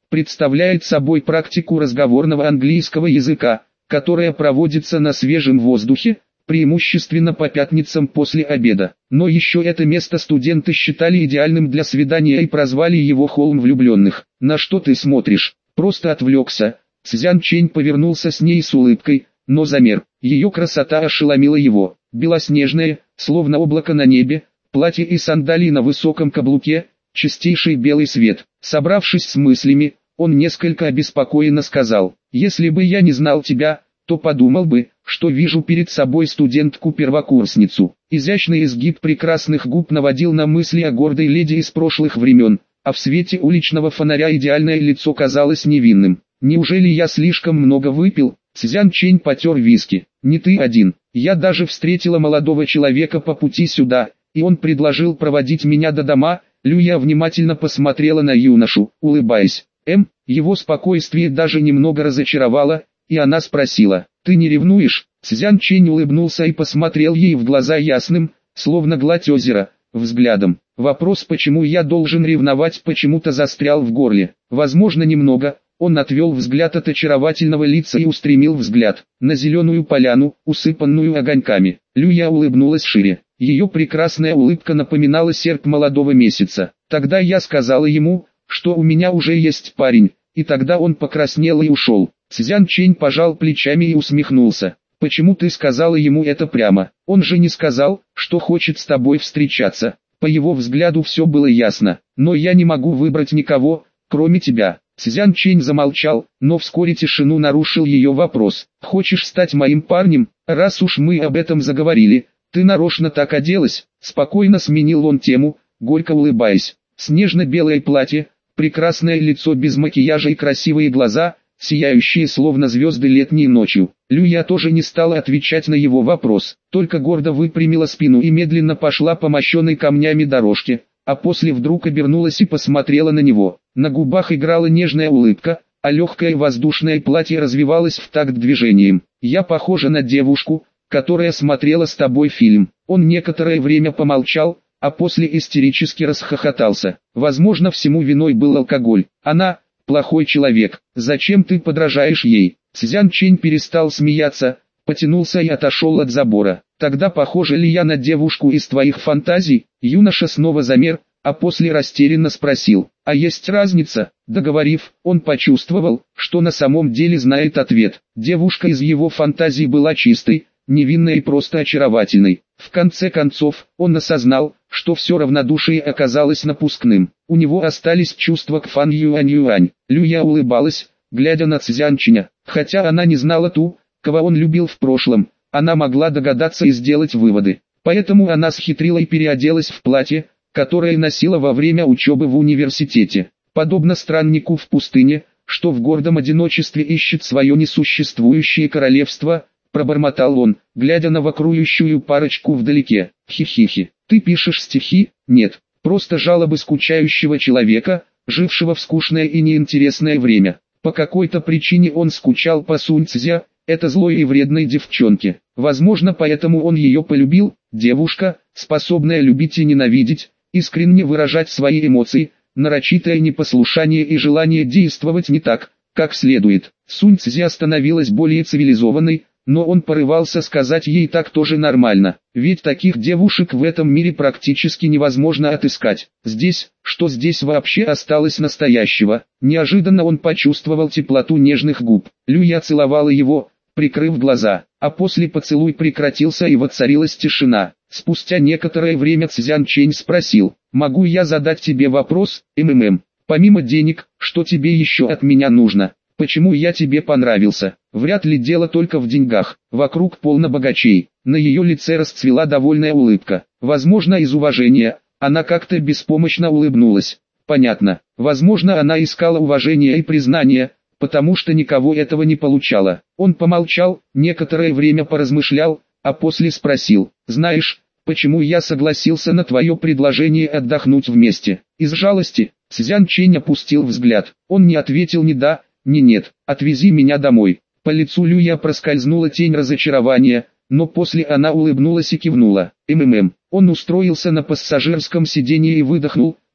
представляет собой практику разговорного английского языка, которая проводится на свежем воздухе, преимущественно по пятницам после обеда. Но еще это место студенты считали идеальным для свидания и прозвали его «Холм влюбленных». «На что ты смотришь?» «Просто отвлекся». Цзян Чэнь повернулся с ней с улыбкой, но замер. Ее красота ошеломила его. Белоснежное, словно облако на небе, платье и сандалии на высоком каблуке, чистейший белый свет. Собравшись с мыслями, он несколько обеспокоенно сказал: «Если бы я не знал тебя, то подумал бы, что вижу перед собой студентку-первокурсницу». Изящный изгиб прекрасных губ наводил на мысли о гордой леди из прошлых времен, а в свете уличного фонаря идеальное лицо казалось невинным. «Неужели я слишком много выпил?» Цзян Чэнь потер виски. «Не ты один. Я даже встретила молодого человека по пути сюда, и он предложил проводить меня до дома». Люя внимательно посмотрела на юношу, улыбаясь. М, его спокойствие даже немного разочаровало, и она спросила: «Ты не ревнуешь?» Цзян Чэнь улыбнулся и посмотрел ей в глаза ясным, словно гладь озера, взглядом. Вопрос, почему я должен ревновать, почему-то застрял в горле. Возможно, немного. Он отвел взгляд от очаровательного лица и устремил взгляд на зеленую поляну, усыпанную огоньками. Люя улыбнулась шире. Ее прекрасная улыбка напоминала серп молодого месяца. Тогда я сказала ему, что у меня уже есть парень, и тогда он покраснел и ушел. Цзян Чэнь пожал плечами и усмехнулся. «Почему ты сказала ему это прямо? Он же не сказал, что хочет с тобой встречаться». По его взгляду все было ясно. «Но я не могу выбрать никого, кроме тебя». Цзян Чэнь замолчал, но вскоре тишину нарушил ее вопрос. «Хочешь стать моим парнем? Раз уж мы об этом заговорили, ты нарочно так оделась?» Спокойно сменил он тему, горько улыбаясь. Снежно-белое платье, прекрасное лицо без макияжа и красивые глаза, сияющие словно звезды летней ночью. Люя тоже не стала отвечать на его вопрос, только гордо выпрямила спину и медленно пошла по мощенной камнями дорожке, а после вдруг обернулась и посмотрела на него. На губах играла нежная улыбка, а легкое воздушное платье развивалось в такт движением. «Я похожа на девушку, которая смотрела с тобой фильм». Он некоторое время помолчал, а после истерически расхохотался. Возможно, всему виной был алкоголь. «Она – плохой человек. Зачем ты подражаешь ей?» Цзян Чэнь перестал смеяться, потянулся и отошел от забора. «Тогда похожа ли я на девушку из твоих фантазий?» Юноша снова замер, а после растерянно спросил: «А есть разница?» Договорив, он почувствовал, что на самом деле знает ответ. Девушка из его фантазий была чистой, невинной и просто очаровательной. В конце концов, он осознал, что все равнодушие оказалось напускным. У него остались чувства к Фан Юань Юань. Люя улыбалась, глядя на Цзян Чэня. Хотя она не знала ту, кого он любил в прошлом, она могла догадаться и сделать выводы. Поэтому она схитрила и переоделась в платье, которое носила во время учебы в университете. Подобно страннику в пустыне, что в гордом одиночестве ищет свое несуществующее королевство, пробормотал он, глядя на вокрующую парочку вдалеке. «Хи-хи-хи, ты пишешь стихи?» «Нет, просто жалобы скучающего человека, жившего в скучное и неинтересное время». По какой-то причине он скучал по Сунь Цзя, этой злой и вредной девчонке. Возможно, поэтому он ее полюбил. Девушка, способная любить и ненавидеть, искренне выражать свои эмоции, нарочитое непослушание и желание действовать не так, как следует. Сунь Цзя становилась более цивилизованной, но он порывался сказать ей так тоже нормально, ведь таких девушек в этом мире практически невозможно отыскать. Здесь, что здесь вообще осталось настоящего? Неожиданно он почувствовал теплоту нежных губ. Люя целовала его, прикрыв глаза, а после поцелуй прекратился и воцарилась тишина. Спустя некоторое время Цзян Чэнь спросил: «Могу я задать тебе вопрос, МММ? Помимо денег, что тебе еще от меня нужно? Почему я тебе понравился?» Вряд ли дело только в деньгах. Вокруг полно богачей. На ее лице расцвела довольная улыбка. Возможно, из уважения. Она как-то беспомощно улыбнулась. Понятно. Возможно, она искала уважения и признания, потому что никого этого не получала. Он помолчал, некоторое время поразмышлял, а после спросил: «Знаешь, почему я согласился на твое предложение отдохнуть вместе?» Из жалости. Цзян Чэнь опустил взгляд. Он не ответил ни да, ни нет. «Отвези меня домой». По лицу Люя проскользнула тень разочарования, но после она улыбнулась и кивнула. МММ. Он устроился на пассажирском сиденье и выдохнул,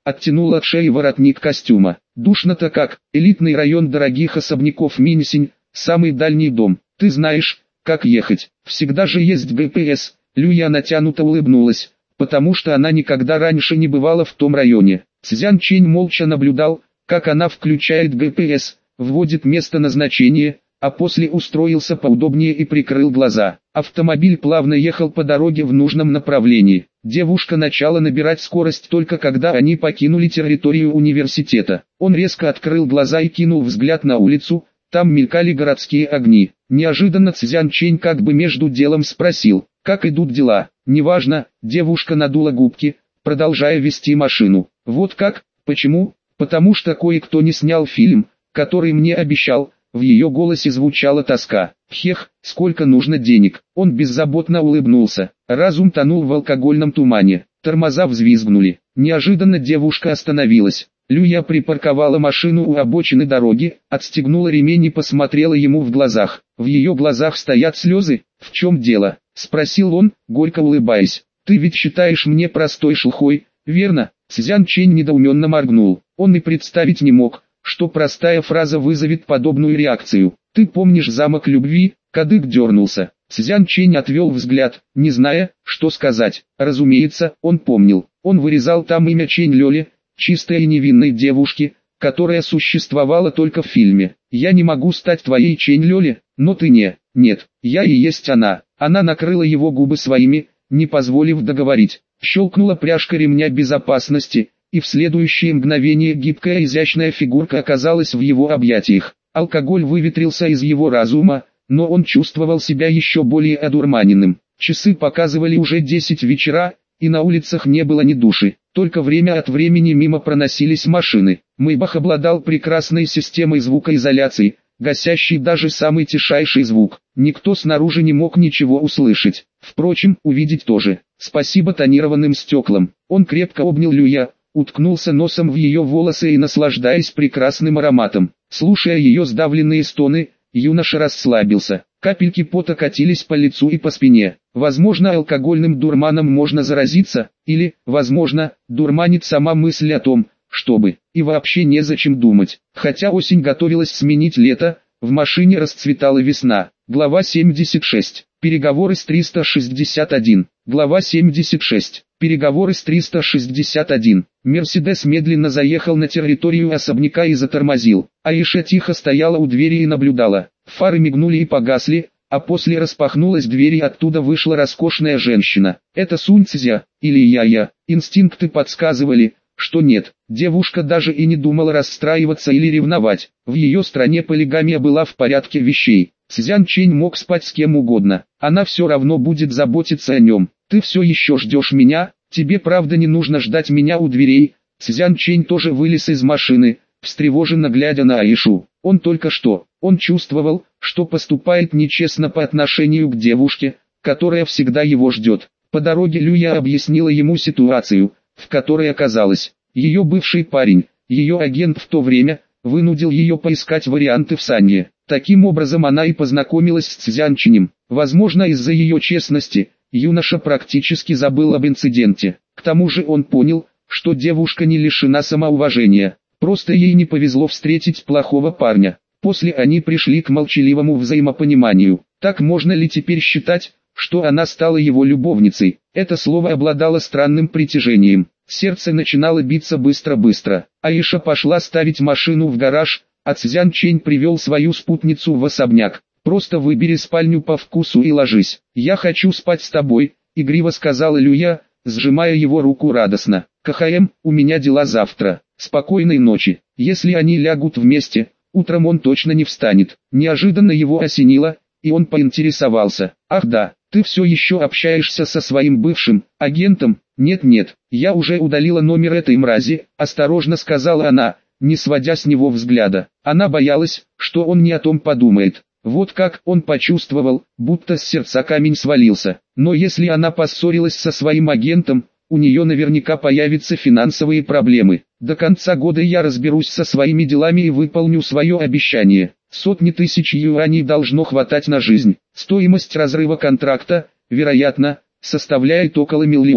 оттянула от шеи воротник костюма. Душно-то как, элитный район дорогих особняков Минсинь, самый дальний дом. Ты знаешь, как ехать, всегда же есть джи пи эс. Люя натянуто улыбнулась, потому что она никогда раньше не бывала в том районе. Цзян Чэнь молча наблюдал, как она включает джи пи эс, вводит место назначения, а после устроился поудобнее и прикрыл глаза. Автомобиль плавно ехал по дороге в нужном направлении. Девушка начала набирать скорость только когда они покинули территорию университета. Он резко открыл глаза и кинул взгляд на улицу, там мелькали городские огни. Неожиданно Цзян Чэнь как бы между делом спросил, как идут дела. Неважно, девушка надула губки, продолжая вести машину. Вот как, почему? Потому что кое-кто не снял фильм, который мне обещал. В ее голосе звучала тоска. Хех, сколько нужно денег. Он беззаботно улыбнулся. Разум тонул в алкогольном тумане. Тормоза взвизгнули. Неожиданно девушка остановилась. Люя припарковала машину у обочины дороги, отстегнула ремень и посмотрела ему в глазах. В ее глазах стоят слезы. В чем дело? Спросил он, горько улыбаясь. Ты ведь считаешь мне простой шлюхой, верно? Цзян Чэнь недоуменно моргнул. Он и представить не мог, что простая фраза вызовет подобную реакцию. «Ты помнишь замок любви?» Кадык дернулся. Цзян Чэнь отвел взгляд, не зная, что сказать. Разумеется, он помнил. Он вырезал там имя Чэнь Лёли, чистой и невинной девушки, которая существовала только в фильме. «Я не могу стать твоей Чэнь Лёли, но ты не...» «Нет, я и есть она». Она накрыла его губы своими, не позволив договорить. Щелкнула пряжка ремня безопасности, и в следующее мгновение гибкая изящная фигурка оказалась в его объятиях. Алкоголь выветрился из его разума, но он чувствовал себя еще более одурманенным. Часы показывали уже десять вечера, и на улицах не было ни души. Только время от времени мимо проносились машины. Мэйбах обладал прекрасной системой звукоизоляции, гасящей даже самый тишайший звук. Никто снаружи не мог ничего услышать. Впрочем, увидеть тоже. Спасибо тонированным стеклам. Он крепко обнял Люя, уткнулся носом в ее волосы и наслаждаясь прекрасным ароматом. Слушая ее сдавленные стоны, юноша расслабился. Капельки пота катились по лицу и по спине. Возможно, алкогольным дурманом можно заразиться, или, возможно, дурманит сама мысль о том, чтобы, и вообще незачем думать. Хотя осень готовилась сменить лето, в машине расцветала весна. Глава семьдесят шесть. Переговоры с триста шестьдесят один. Глава семьдесят шесть. Переговоры с триста шестьдесят один. Мерседес медленно заехал на территорию особняка и затормозил. Аиша тихо стояла у двери и наблюдала. Фары мигнули и погасли, а после распахнулась дверь и оттуда вышла роскошная женщина. Это Сунь Цзя, или Я-Я. Инстинкты подсказывали, что нет. Девушка даже и не думала расстраиваться или ревновать. В ее стране полигамия была в порядке вещей. Цзян Чэнь мог спать с кем угодно. Она все равно будет заботиться о нем. Ты все еще ждешь меня? Тебе правда не нужно ждать меня у дверей? Цзян Чэнь тоже вылез из машины, встревоженно глядя на Аишу. Он только что, он чувствовал, что поступает нечестно по отношению к девушке, которая всегда его ждет. По дороге Люя объяснила ему ситуацию, в которой оказалась. Ее бывший парень, ее агент в то время, вынудил ее поискать варианты в Санье. Таким образом она и познакомилась с Цзян Чэнем. Возможно, из-за ее честности, юноша практически забыл об инциденте. К тому же он понял, что девушка не лишена самоуважения. Просто ей не повезло встретить плохого парня. После они пришли к молчаливому взаимопониманию. Так можно ли теперь считать, что она стала его любовницей? Это слово обладало странным притяжением. Сердце начинало биться быстро-быстро. Аиша пошла ставить машину в гараж, а Цзян Чэнь привел свою спутницу в особняк. «Просто выбери спальню по вкусу и ложись. Я хочу спать с тобой», — игриво сказала Люя, сжимая его руку радостно. «КХМ, у меня дела завтра. Спокойной ночи». Если они лягут вместе, утром он точно не встанет. Неожиданно его осенило, и он поинтересовался. «Ах да, ты все еще общаешься со своим бывшим агентом?» «Нет-нет, я уже удалила номер этой мрази», — осторожно сказала она, не сводя с него взгляда. Она боялась, что он не о том подумает. Вот как он почувствовал, будто с сердца камень свалился. Но если она поссорилась со своим агентом, у нее наверняка появятся финансовые проблемы. До конца года я разберусь со своими делами и выполню свое обещание. Сотни тысяч юаней должно хватать на жизнь. Стоимость разрыва контракта, вероятно, составляет около миллиона.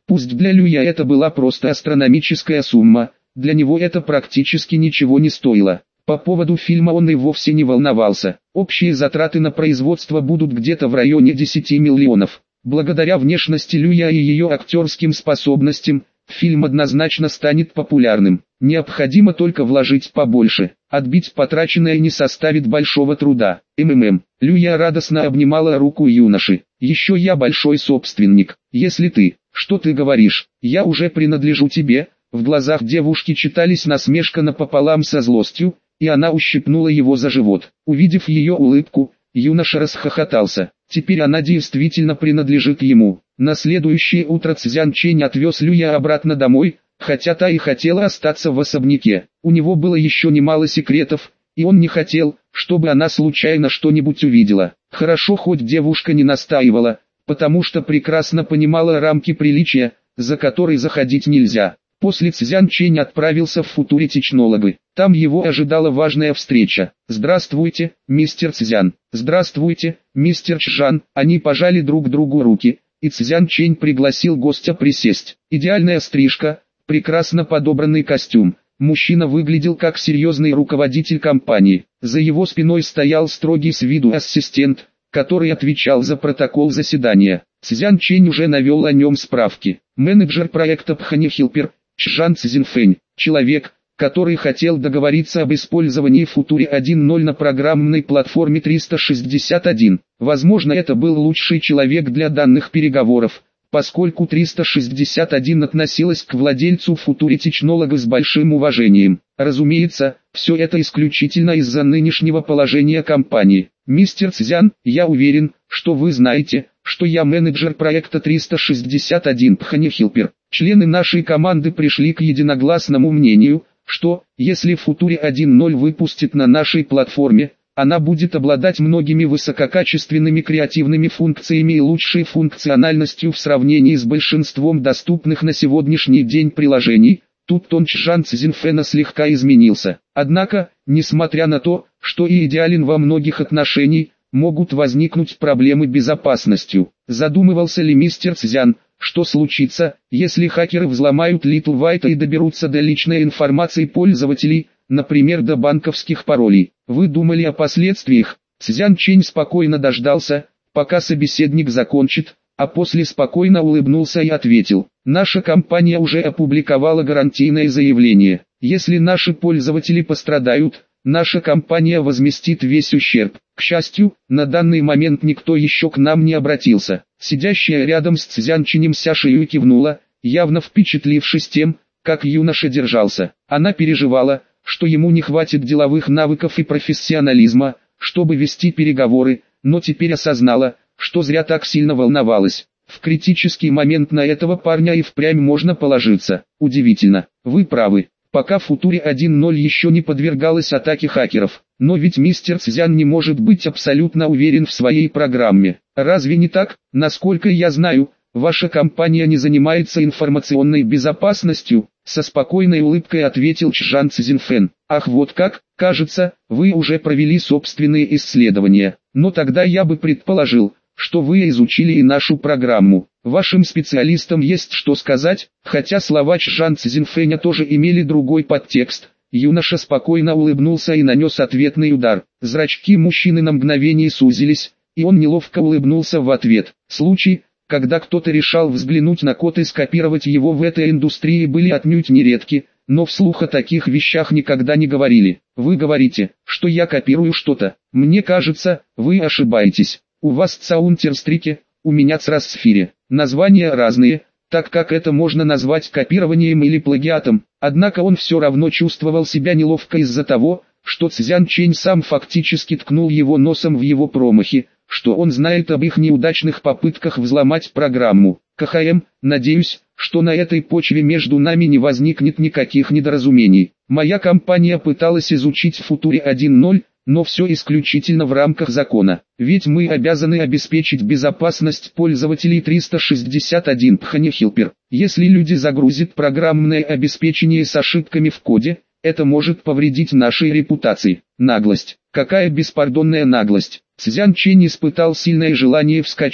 Пусть для Люя это была просто астрономическая сумма, для него это практически ничего не стоило. По поводу фильма он и вовсе не волновался. Общие затраты на производство будут где-то в районе десяти миллионов. Благодаря внешности Люя и ее актерским способностям, фильм однозначно станет популярным. Необходимо только вложить побольше. Отбить потраченное не составит большого труда. МММ. Люя радостно обнимала руку юноши. Еще я большой собственник. Если ты, что ты говоришь, я уже принадлежу тебе. В глазах девушки читались насмешка напополам со злостью, и она ущипнула его за живот. Увидев ее улыбку, юноша расхохотался. Теперь она действительно принадлежит ему. На следующее утро Цзян Чэнь отвез Люя обратно домой, хотя та и хотела остаться в особняке. У него было еще немало секретов, и он не хотел, чтобы она случайно что-нибудь увидела. Хорошо, хоть девушка не настаивала, потому что прекрасно понимала рамки приличия, за которые заходить нельзя. После Цзян Чэнь отправился в футури-технологы. Там его ожидала важная встреча. «Здравствуйте, мистер Цзян». «Здравствуйте, мистер Чжан». Они пожали друг другу руки, и Цзян Чэнь пригласил гостя присесть. Идеальная стрижка, прекрасно подобранный костюм. Мужчина выглядел как серьезный руководитель компании. За его спиной стоял строгий с виду ассистент, который отвечал за протокол заседания. Цзян Чэнь уже навел о нем справки. Менеджер проекта Пханихилпер, Чжан Цзинфэнь, человек, который хотел договориться об использовании Футури один ноль на программной платформе триста шестьдесят один. Возможно, это был лучший человек для данных переговоров, поскольку триста шестьдесят один относилась к владельцу футури-технолога с большим уважением. Разумеется, все это исключительно из-за нынешнего положения компании. «Мистер Цзян, я уверен, что вы знаете, что я менеджер проекта триста шестьдесят один Пханихилпер. Члены нашей команды пришли к единогласному мнению, что, если Футури один ноль выпустит на нашей платформе, она будет обладать многими высококачественными креативными функциями и лучшей функциональностью в сравнении с большинством доступных на сегодняшний день приложений». Тут тон Чжан Цзинфэна слегка изменился. Однако, несмотря на то, что и идеален во многих отношениях, могут возникнуть проблемы безопасностью. Задумывался ли мистер Цзян, что случится, если хакеры взломают Little White и доберутся до личной информации пользователей, например, до банковских паролей? Вы думали о последствиях? Цзян Чэнь спокойно дождался, пока собеседник закончит, а после спокойно улыбнулся и ответил: «Наша компания уже опубликовала гарантийное заявление. Если наши пользователи пострадают, наша компания возместит весь ущерб. К счастью, на данный момент никто еще к нам не обратился». Сидящая рядом с Цзян Чэнем Ся Шиюй кивнула, явно впечатлившись тем, как юноша держался. Она переживала, что ему не хватит деловых навыков и профессионализма, чтобы вести переговоры, но теперь осознала, что зря так сильно волновалась. В критический момент на этого парня и впрямь можно положиться. Удивительно, вы правы. Пока Футури один ноль еще не подвергалась атаке хакеров. Но ведь мистер Цзян не может быть абсолютно уверен в своей программе. Разве не так? Насколько я знаю, ваша компания не занимается информационной безопасностью, со спокойной улыбкой ответил Чжан Цзинфэн. Ах, вот как, кажется, вы уже провели собственные исследования. Но тогда я бы предположил, что вы изучили и нашу программу. Вашим специалистам есть что сказать, хотя слова Чжан Цзинфэня тоже имели другой подтекст. Юноша спокойно улыбнулся и нанес ответный удар. Зрачки мужчины на мгновение сузились, и он неловко улыбнулся в ответ. Случаи, когда кто-то решал взглянуть на код и скопировать его в этой индустрии, были отнюдь нередки, но вслух о таких вещах никогда не говорили. Вы говорите, что я копирую что-то. Мне кажется, вы ошибаетесь. У вас Цаунтер-Стрике, у меня Црасфире. Названия разные, так как это можно назвать копированием или плагиатом. Однако он все равно чувствовал себя неловко из-за того, что Цзян Чэнь сам фактически ткнул его носом в его промахи, что он знает об их неудачных попытках взломать программу. КХМ, надеюсь, что на этой почве между нами не возникнет никаких недоразумений. Моя компания пыталась изучить Футури один ноль, но все исключительно в рамках закона. Ведь мы обязаны обеспечить безопасность пользователей триста шестьдесят один Пханихилпер. Если люди загрузят программное обеспечение с ошибками в коде, это может повредить нашей репутации. Наглость. Какая беспардонная наглость. Цзян Чэнь испытал сильное желание вскочить,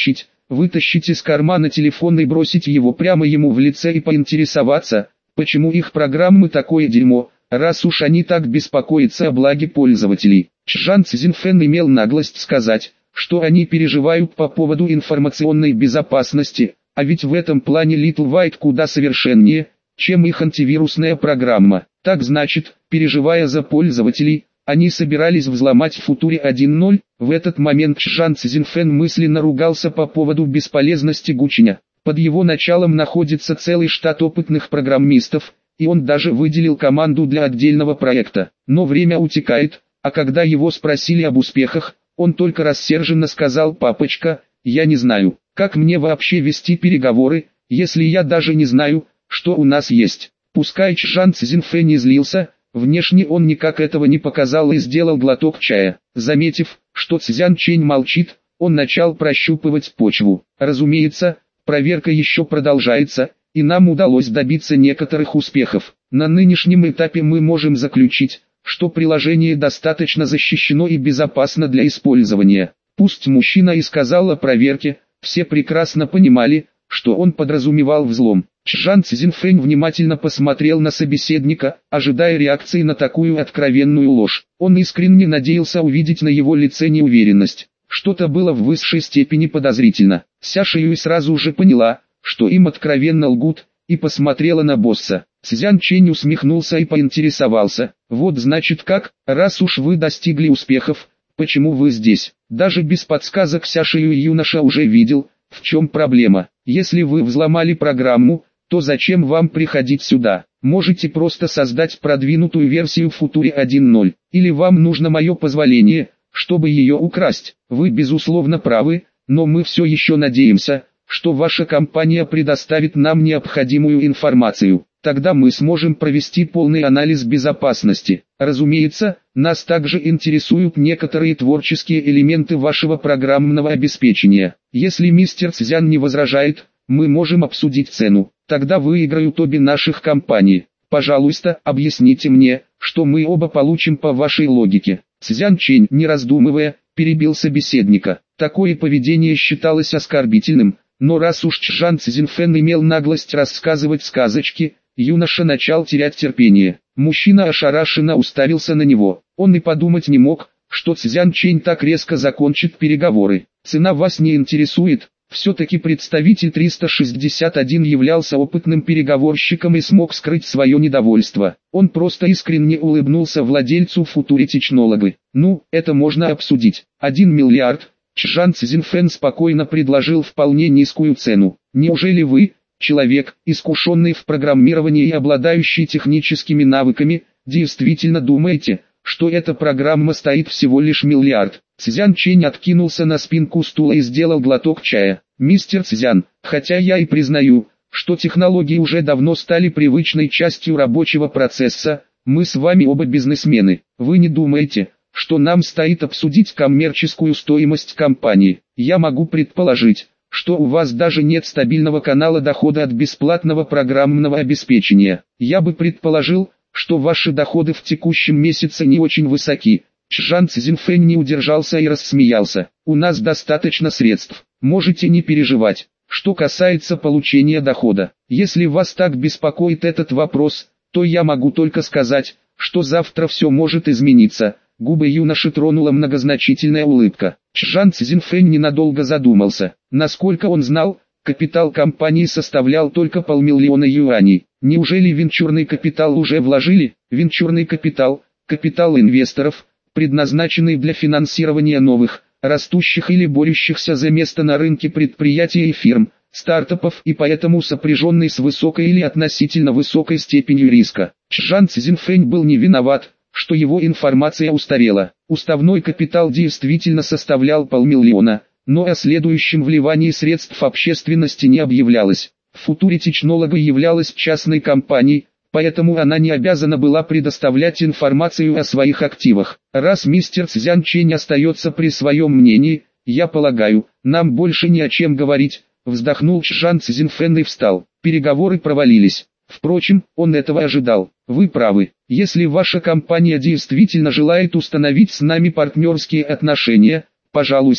вытащить из кармана телефон и бросить его прямо ему в лице и поинтересоваться, почему их программы такое дерьмо, раз уж они так беспокоятся о благе пользователей. Чжан Цзиньфэн имел наглость сказать, что они переживают по поводу информационной безопасности, а ведь в этом плане Little White куда совершеннее, чем их антивирусная программа. Так значит, переживая за пользователей, они собирались взломать в Future один ноль. В этот момент Чжан Цзиньфэн мысленно ругался по поводу бесполезности Гучиня. Под его началом находится целый штат опытных программистов, и он даже выделил команду для отдельного проекта. Но время утекает, а когда его спросили об успехах, он только рассерженно сказал: «Папочка, я не знаю, как мне вообще вести переговоры, если я даже не знаю, что у нас есть». Пускай Чжан Цзиньфэн не злился, внешне он никак этого не показал и сделал глоток чая. Заметив, что Цзян Чэнь молчит, он начал прощупывать почву. Разумеется, проверка еще продолжается, и нам удалось добиться некоторых успехов. На нынешнем этапе мы можем заключить, что приложение достаточно защищено и безопасно для использования. Пусть мужчина и сказал о проверке, все прекрасно понимали, что он подразумевал взлом. Чжан Цзиньфэн внимательно посмотрел на собеседника, ожидая реакции на такую откровенную ложь. Он искренне надеялся увидеть на его лице неуверенность. Что-то было в высшей степени подозрительно. Ся Шиюй сразу же поняла, что им откровенно лгут, и посмотрела на босса. Цзян Чэнь усмехнулся и поинтересовался: «Вот значит как, раз уж вы достигли успехов, почему вы здесь?» Даже без подсказок Ся Шиюй юноша уже видел, в чем проблема. Если вы взломали программу, то зачем вам приходить сюда? Можете просто создать продвинутую версию Future один ноль. Или вам нужно мое позволение, чтобы ее украсть? Вы безусловно правы, но мы все еще надеемся, что ваша компания предоставит нам необходимую информацию. Тогда мы сможем провести полный анализ безопасности. Разумеется, нас также интересуют некоторые творческие элементы вашего программного обеспечения. Если мистер Цзян не возражает, мы можем обсудить цену. Тогда выиграют обе наших компании. Пожалуйста, объясните мне, что мы оба получим по вашей логике». Цзян Чэнь, не раздумывая, перебил собеседника. Такое поведение считалось оскорбительным, но раз уж Чжан Цзиньфэн имел наглость рассказывать сказочки, юноша начал терять терпение. Мужчина ошарашенно уставился на него. Он и подумать не мог, что Цзян Чэнь так резко закончит переговоры. «Цена вас не интересует?» Все-таки представитель триста шестьдесят один являлся опытным переговорщиком и смог скрыть свое недовольство. Он просто искренне улыбнулся владельцу Future Technology. «Ну, это можно обсудить. Один миллиард». Чжан Цзиньфэн спокойно предложил вполне низкую цену. «Неужели вы, человек, искушенный в программировании и обладающий техническими навыками, действительно думаете, что эта программа стоит всего лишь миллиард?» Цзян Чэнь откинулся на спинку стула и сделал глоток чая. «Мистер Цзян, хотя я и признаю, что технологии уже давно стали привычной частью рабочего процесса, мы с вами оба бизнесмены. Вы не думаете, что нам стоит обсудить коммерческую стоимость компании? Я могу предположить, что у вас даже нет стабильного канала дохода от бесплатного программного обеспечения. Я бы предположил, что ваши доходы в текущем месяце не очень высоки». Чжан Цзиньфэн не удержался и рассмеялся. «У нас достаточно средств, можете не переживать. Что касается получения дохода, если вас так беспокоит этот вопрос, то я могу только сказать, что завтра все может измениться». Губы юноши тронула многозначительная улыбка. Чжан Цзиньфэн ненадолго задумался. Насколько он знал, капитал компании составлял только полмиллиона юаней. Неужели венчурный капитал уже вложили? Венчурный капитал, капитал инвесторов, предназначенный для финансирования новых, растущих или борющихся за место на рынке предприятий и фирм, стартапов и поэтому сопряженный с высокой или относительно высокой степенью риска. Чжан Цзиньфэн был не виноват, что его информация устарела. Уставной капитал действительно составлял полмиллиона, но о следующем вливании средств общественности не объявлялось. Future Technology являлась частной компанией, поэтому она не обязана была предоставлять информацию о своих активах. Раз мистер Цзян Чэнь остается при своем мнении, я полагаю, нам больше не о чем говорить, вздохнул Чжан Цзиньфэн и встал. Переговоры провалились. Впрочем, он этого ожидал. Вы правы, если ваша компания действительно желает установить с нами партнерские отношения, пожалуйста,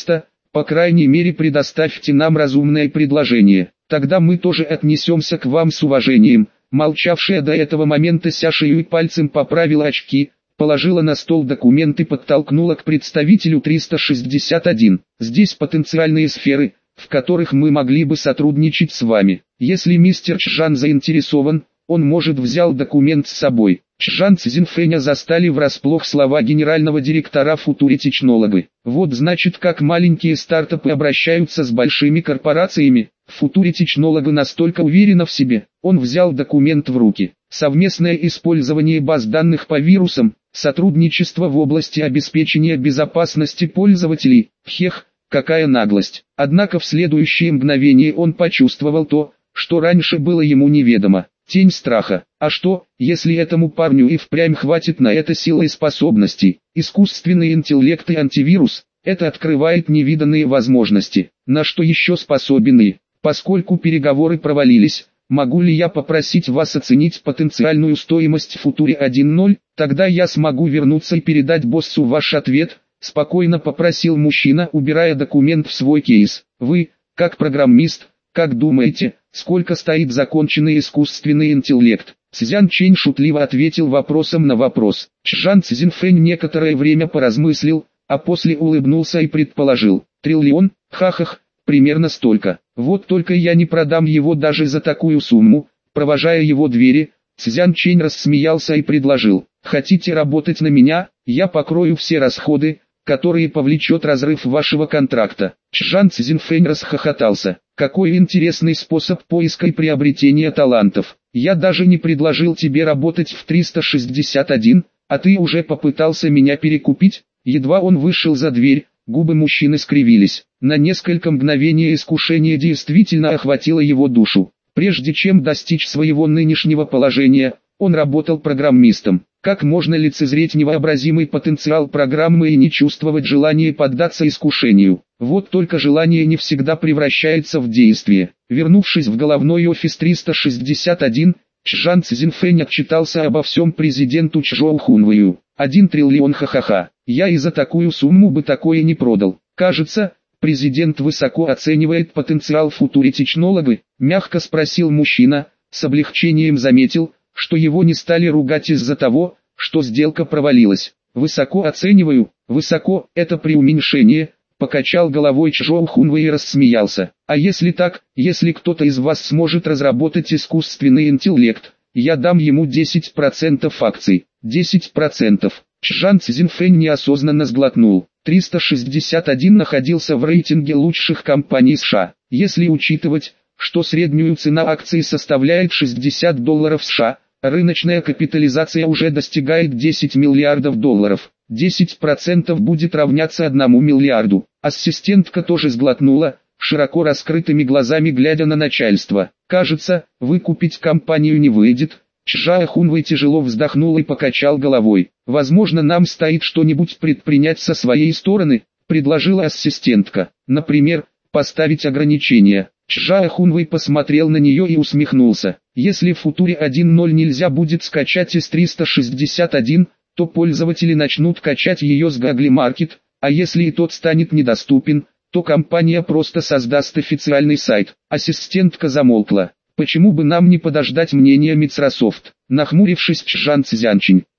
По крайней мере предоставьте нам разумное предложение, тогда мы тоже отнесемся к вам с уважением». Молчавшая до этого момента Сяша Юй пальцем поправила очки, положила на стол документ и подтолкнула к представителю триста шестьдесят один. «Здесь потенциальные сферы, в которых мы могли бы сотрудничать с вами. Если мистер Чжан заинтересован, он может взял документ с собой». Чжан Цзиньфэня застали врасплох слова генерального директора Future Technology. Вот значит как маленькие стартапы обращаются с большими корпорациями. Future Technology настолько уверена в себе, он взял документ в руки. Совместное использование баз данных по вирусам, сотрудничество в области обеспечения безопасности пользователей. Хех, какая наглость. Однако в следующее мгновение он почувствовал то, что раньше было ему неведомо. Тень страха. А что, если этому парню и впрямь хватит на это силы и способностей? Искусственный интеллект и антивирус. Это открывает невиданные возможности. На что еще способен и? Поскольку переговоры провалились, могу ли я попросить вас оценить потенциальную стоимость Future один ноль? Тогда я смогу вернуться и передать боссу ваш ответ. Спокойно попросил мужчина, убирая документ в свой кейс. Вы, как программист, как думаете, сколько стоит законченный искусственный интеллект? Цзян Чэнь шутливо ответил вопросом на вопрос. Чжан Цзиньфэнь некоторое время поразмыслил, а после улыбнулся и предположил. Триллион, хахах, примерно столько. Вот только я не продам его даже за такую сумму. Провожая его двери, Цзян Чэнь рассмеялся и предложил. Хотите работать на меня, я покрою все расходы, которые повлечет разрыв вашего контракта. Чжан Цзиньфэнь расхохотался. Какой интересный способ поиска и приобретения талантов. Я даже не предложил тебе работать в триста шестьдесят один, а ты уже попытался меня перекупить. Едва он вышел за дверь, губы мужчины скривились. На несколько мгновений искушение действительно охватило его душу. Прежде чем достичь своего нынешнего положения, он работал программистом. Как можно лицезреть невообразимый потенциал программы и не чувствовать желания поддаться искушению? Вот только желание не всегда превращается в действие. Вернувшись в головной офис триста шестьдесят один, Чжан Цзиньфэнь отчитался обо всем президенту Чжоу Хунвэю. Один триллион ха-ха-ха. Я и за такую сумму бы такое не продал. Кажется, президент высоко оценивает потенциал Future Technology, мягко спросил мужчина, с облегчением заметил, что его не стали ругать из-за того, что сделка провалилась. Высоко оцениваю, высоко, это преуменьшение, покачал головой Чжоу Хунвэй и рассмеялся. А если так, если кто-то из вас сможет разработать искусственный интеллект, я дам ему десять процентов акций. десять процентов. Чжан Цзиньфэнь неосознанно сглотнул. триста шестьдесят один находился в рейтинге лучших компаний США. Если учитывать, что среднюю цена акций составляет шестьдесят долларов США, рыночная капитализация уже достигает десять миллиардов долларов. десять процентов будет равняться одному миллиарду. Ассистентка тоже сглотнула, широко раскрытыми глазами глядя на начальство. Кажется, выкупить компанию не выйдет. Чжа Хунвэй тяжело вздохнул и покачал головой. Возможно, нам стоит что-нибудь предпринять со своей стороны, предложила ассистентка. Например, поставить ограничения. Чжа Хунвэй посмотрел на нее и усмехнулся. Если Future один ноль нельзя будет скачать из триста шестьдесят один, то пользователи начнут качать ее с Google Market, а если и тот станет недоступен, то компания просто создаст официальный сайт. Ассистентка замолкла. Почему бы нам не подождать мнения Microsoft? Нахмурившись, Чжан Цзянчин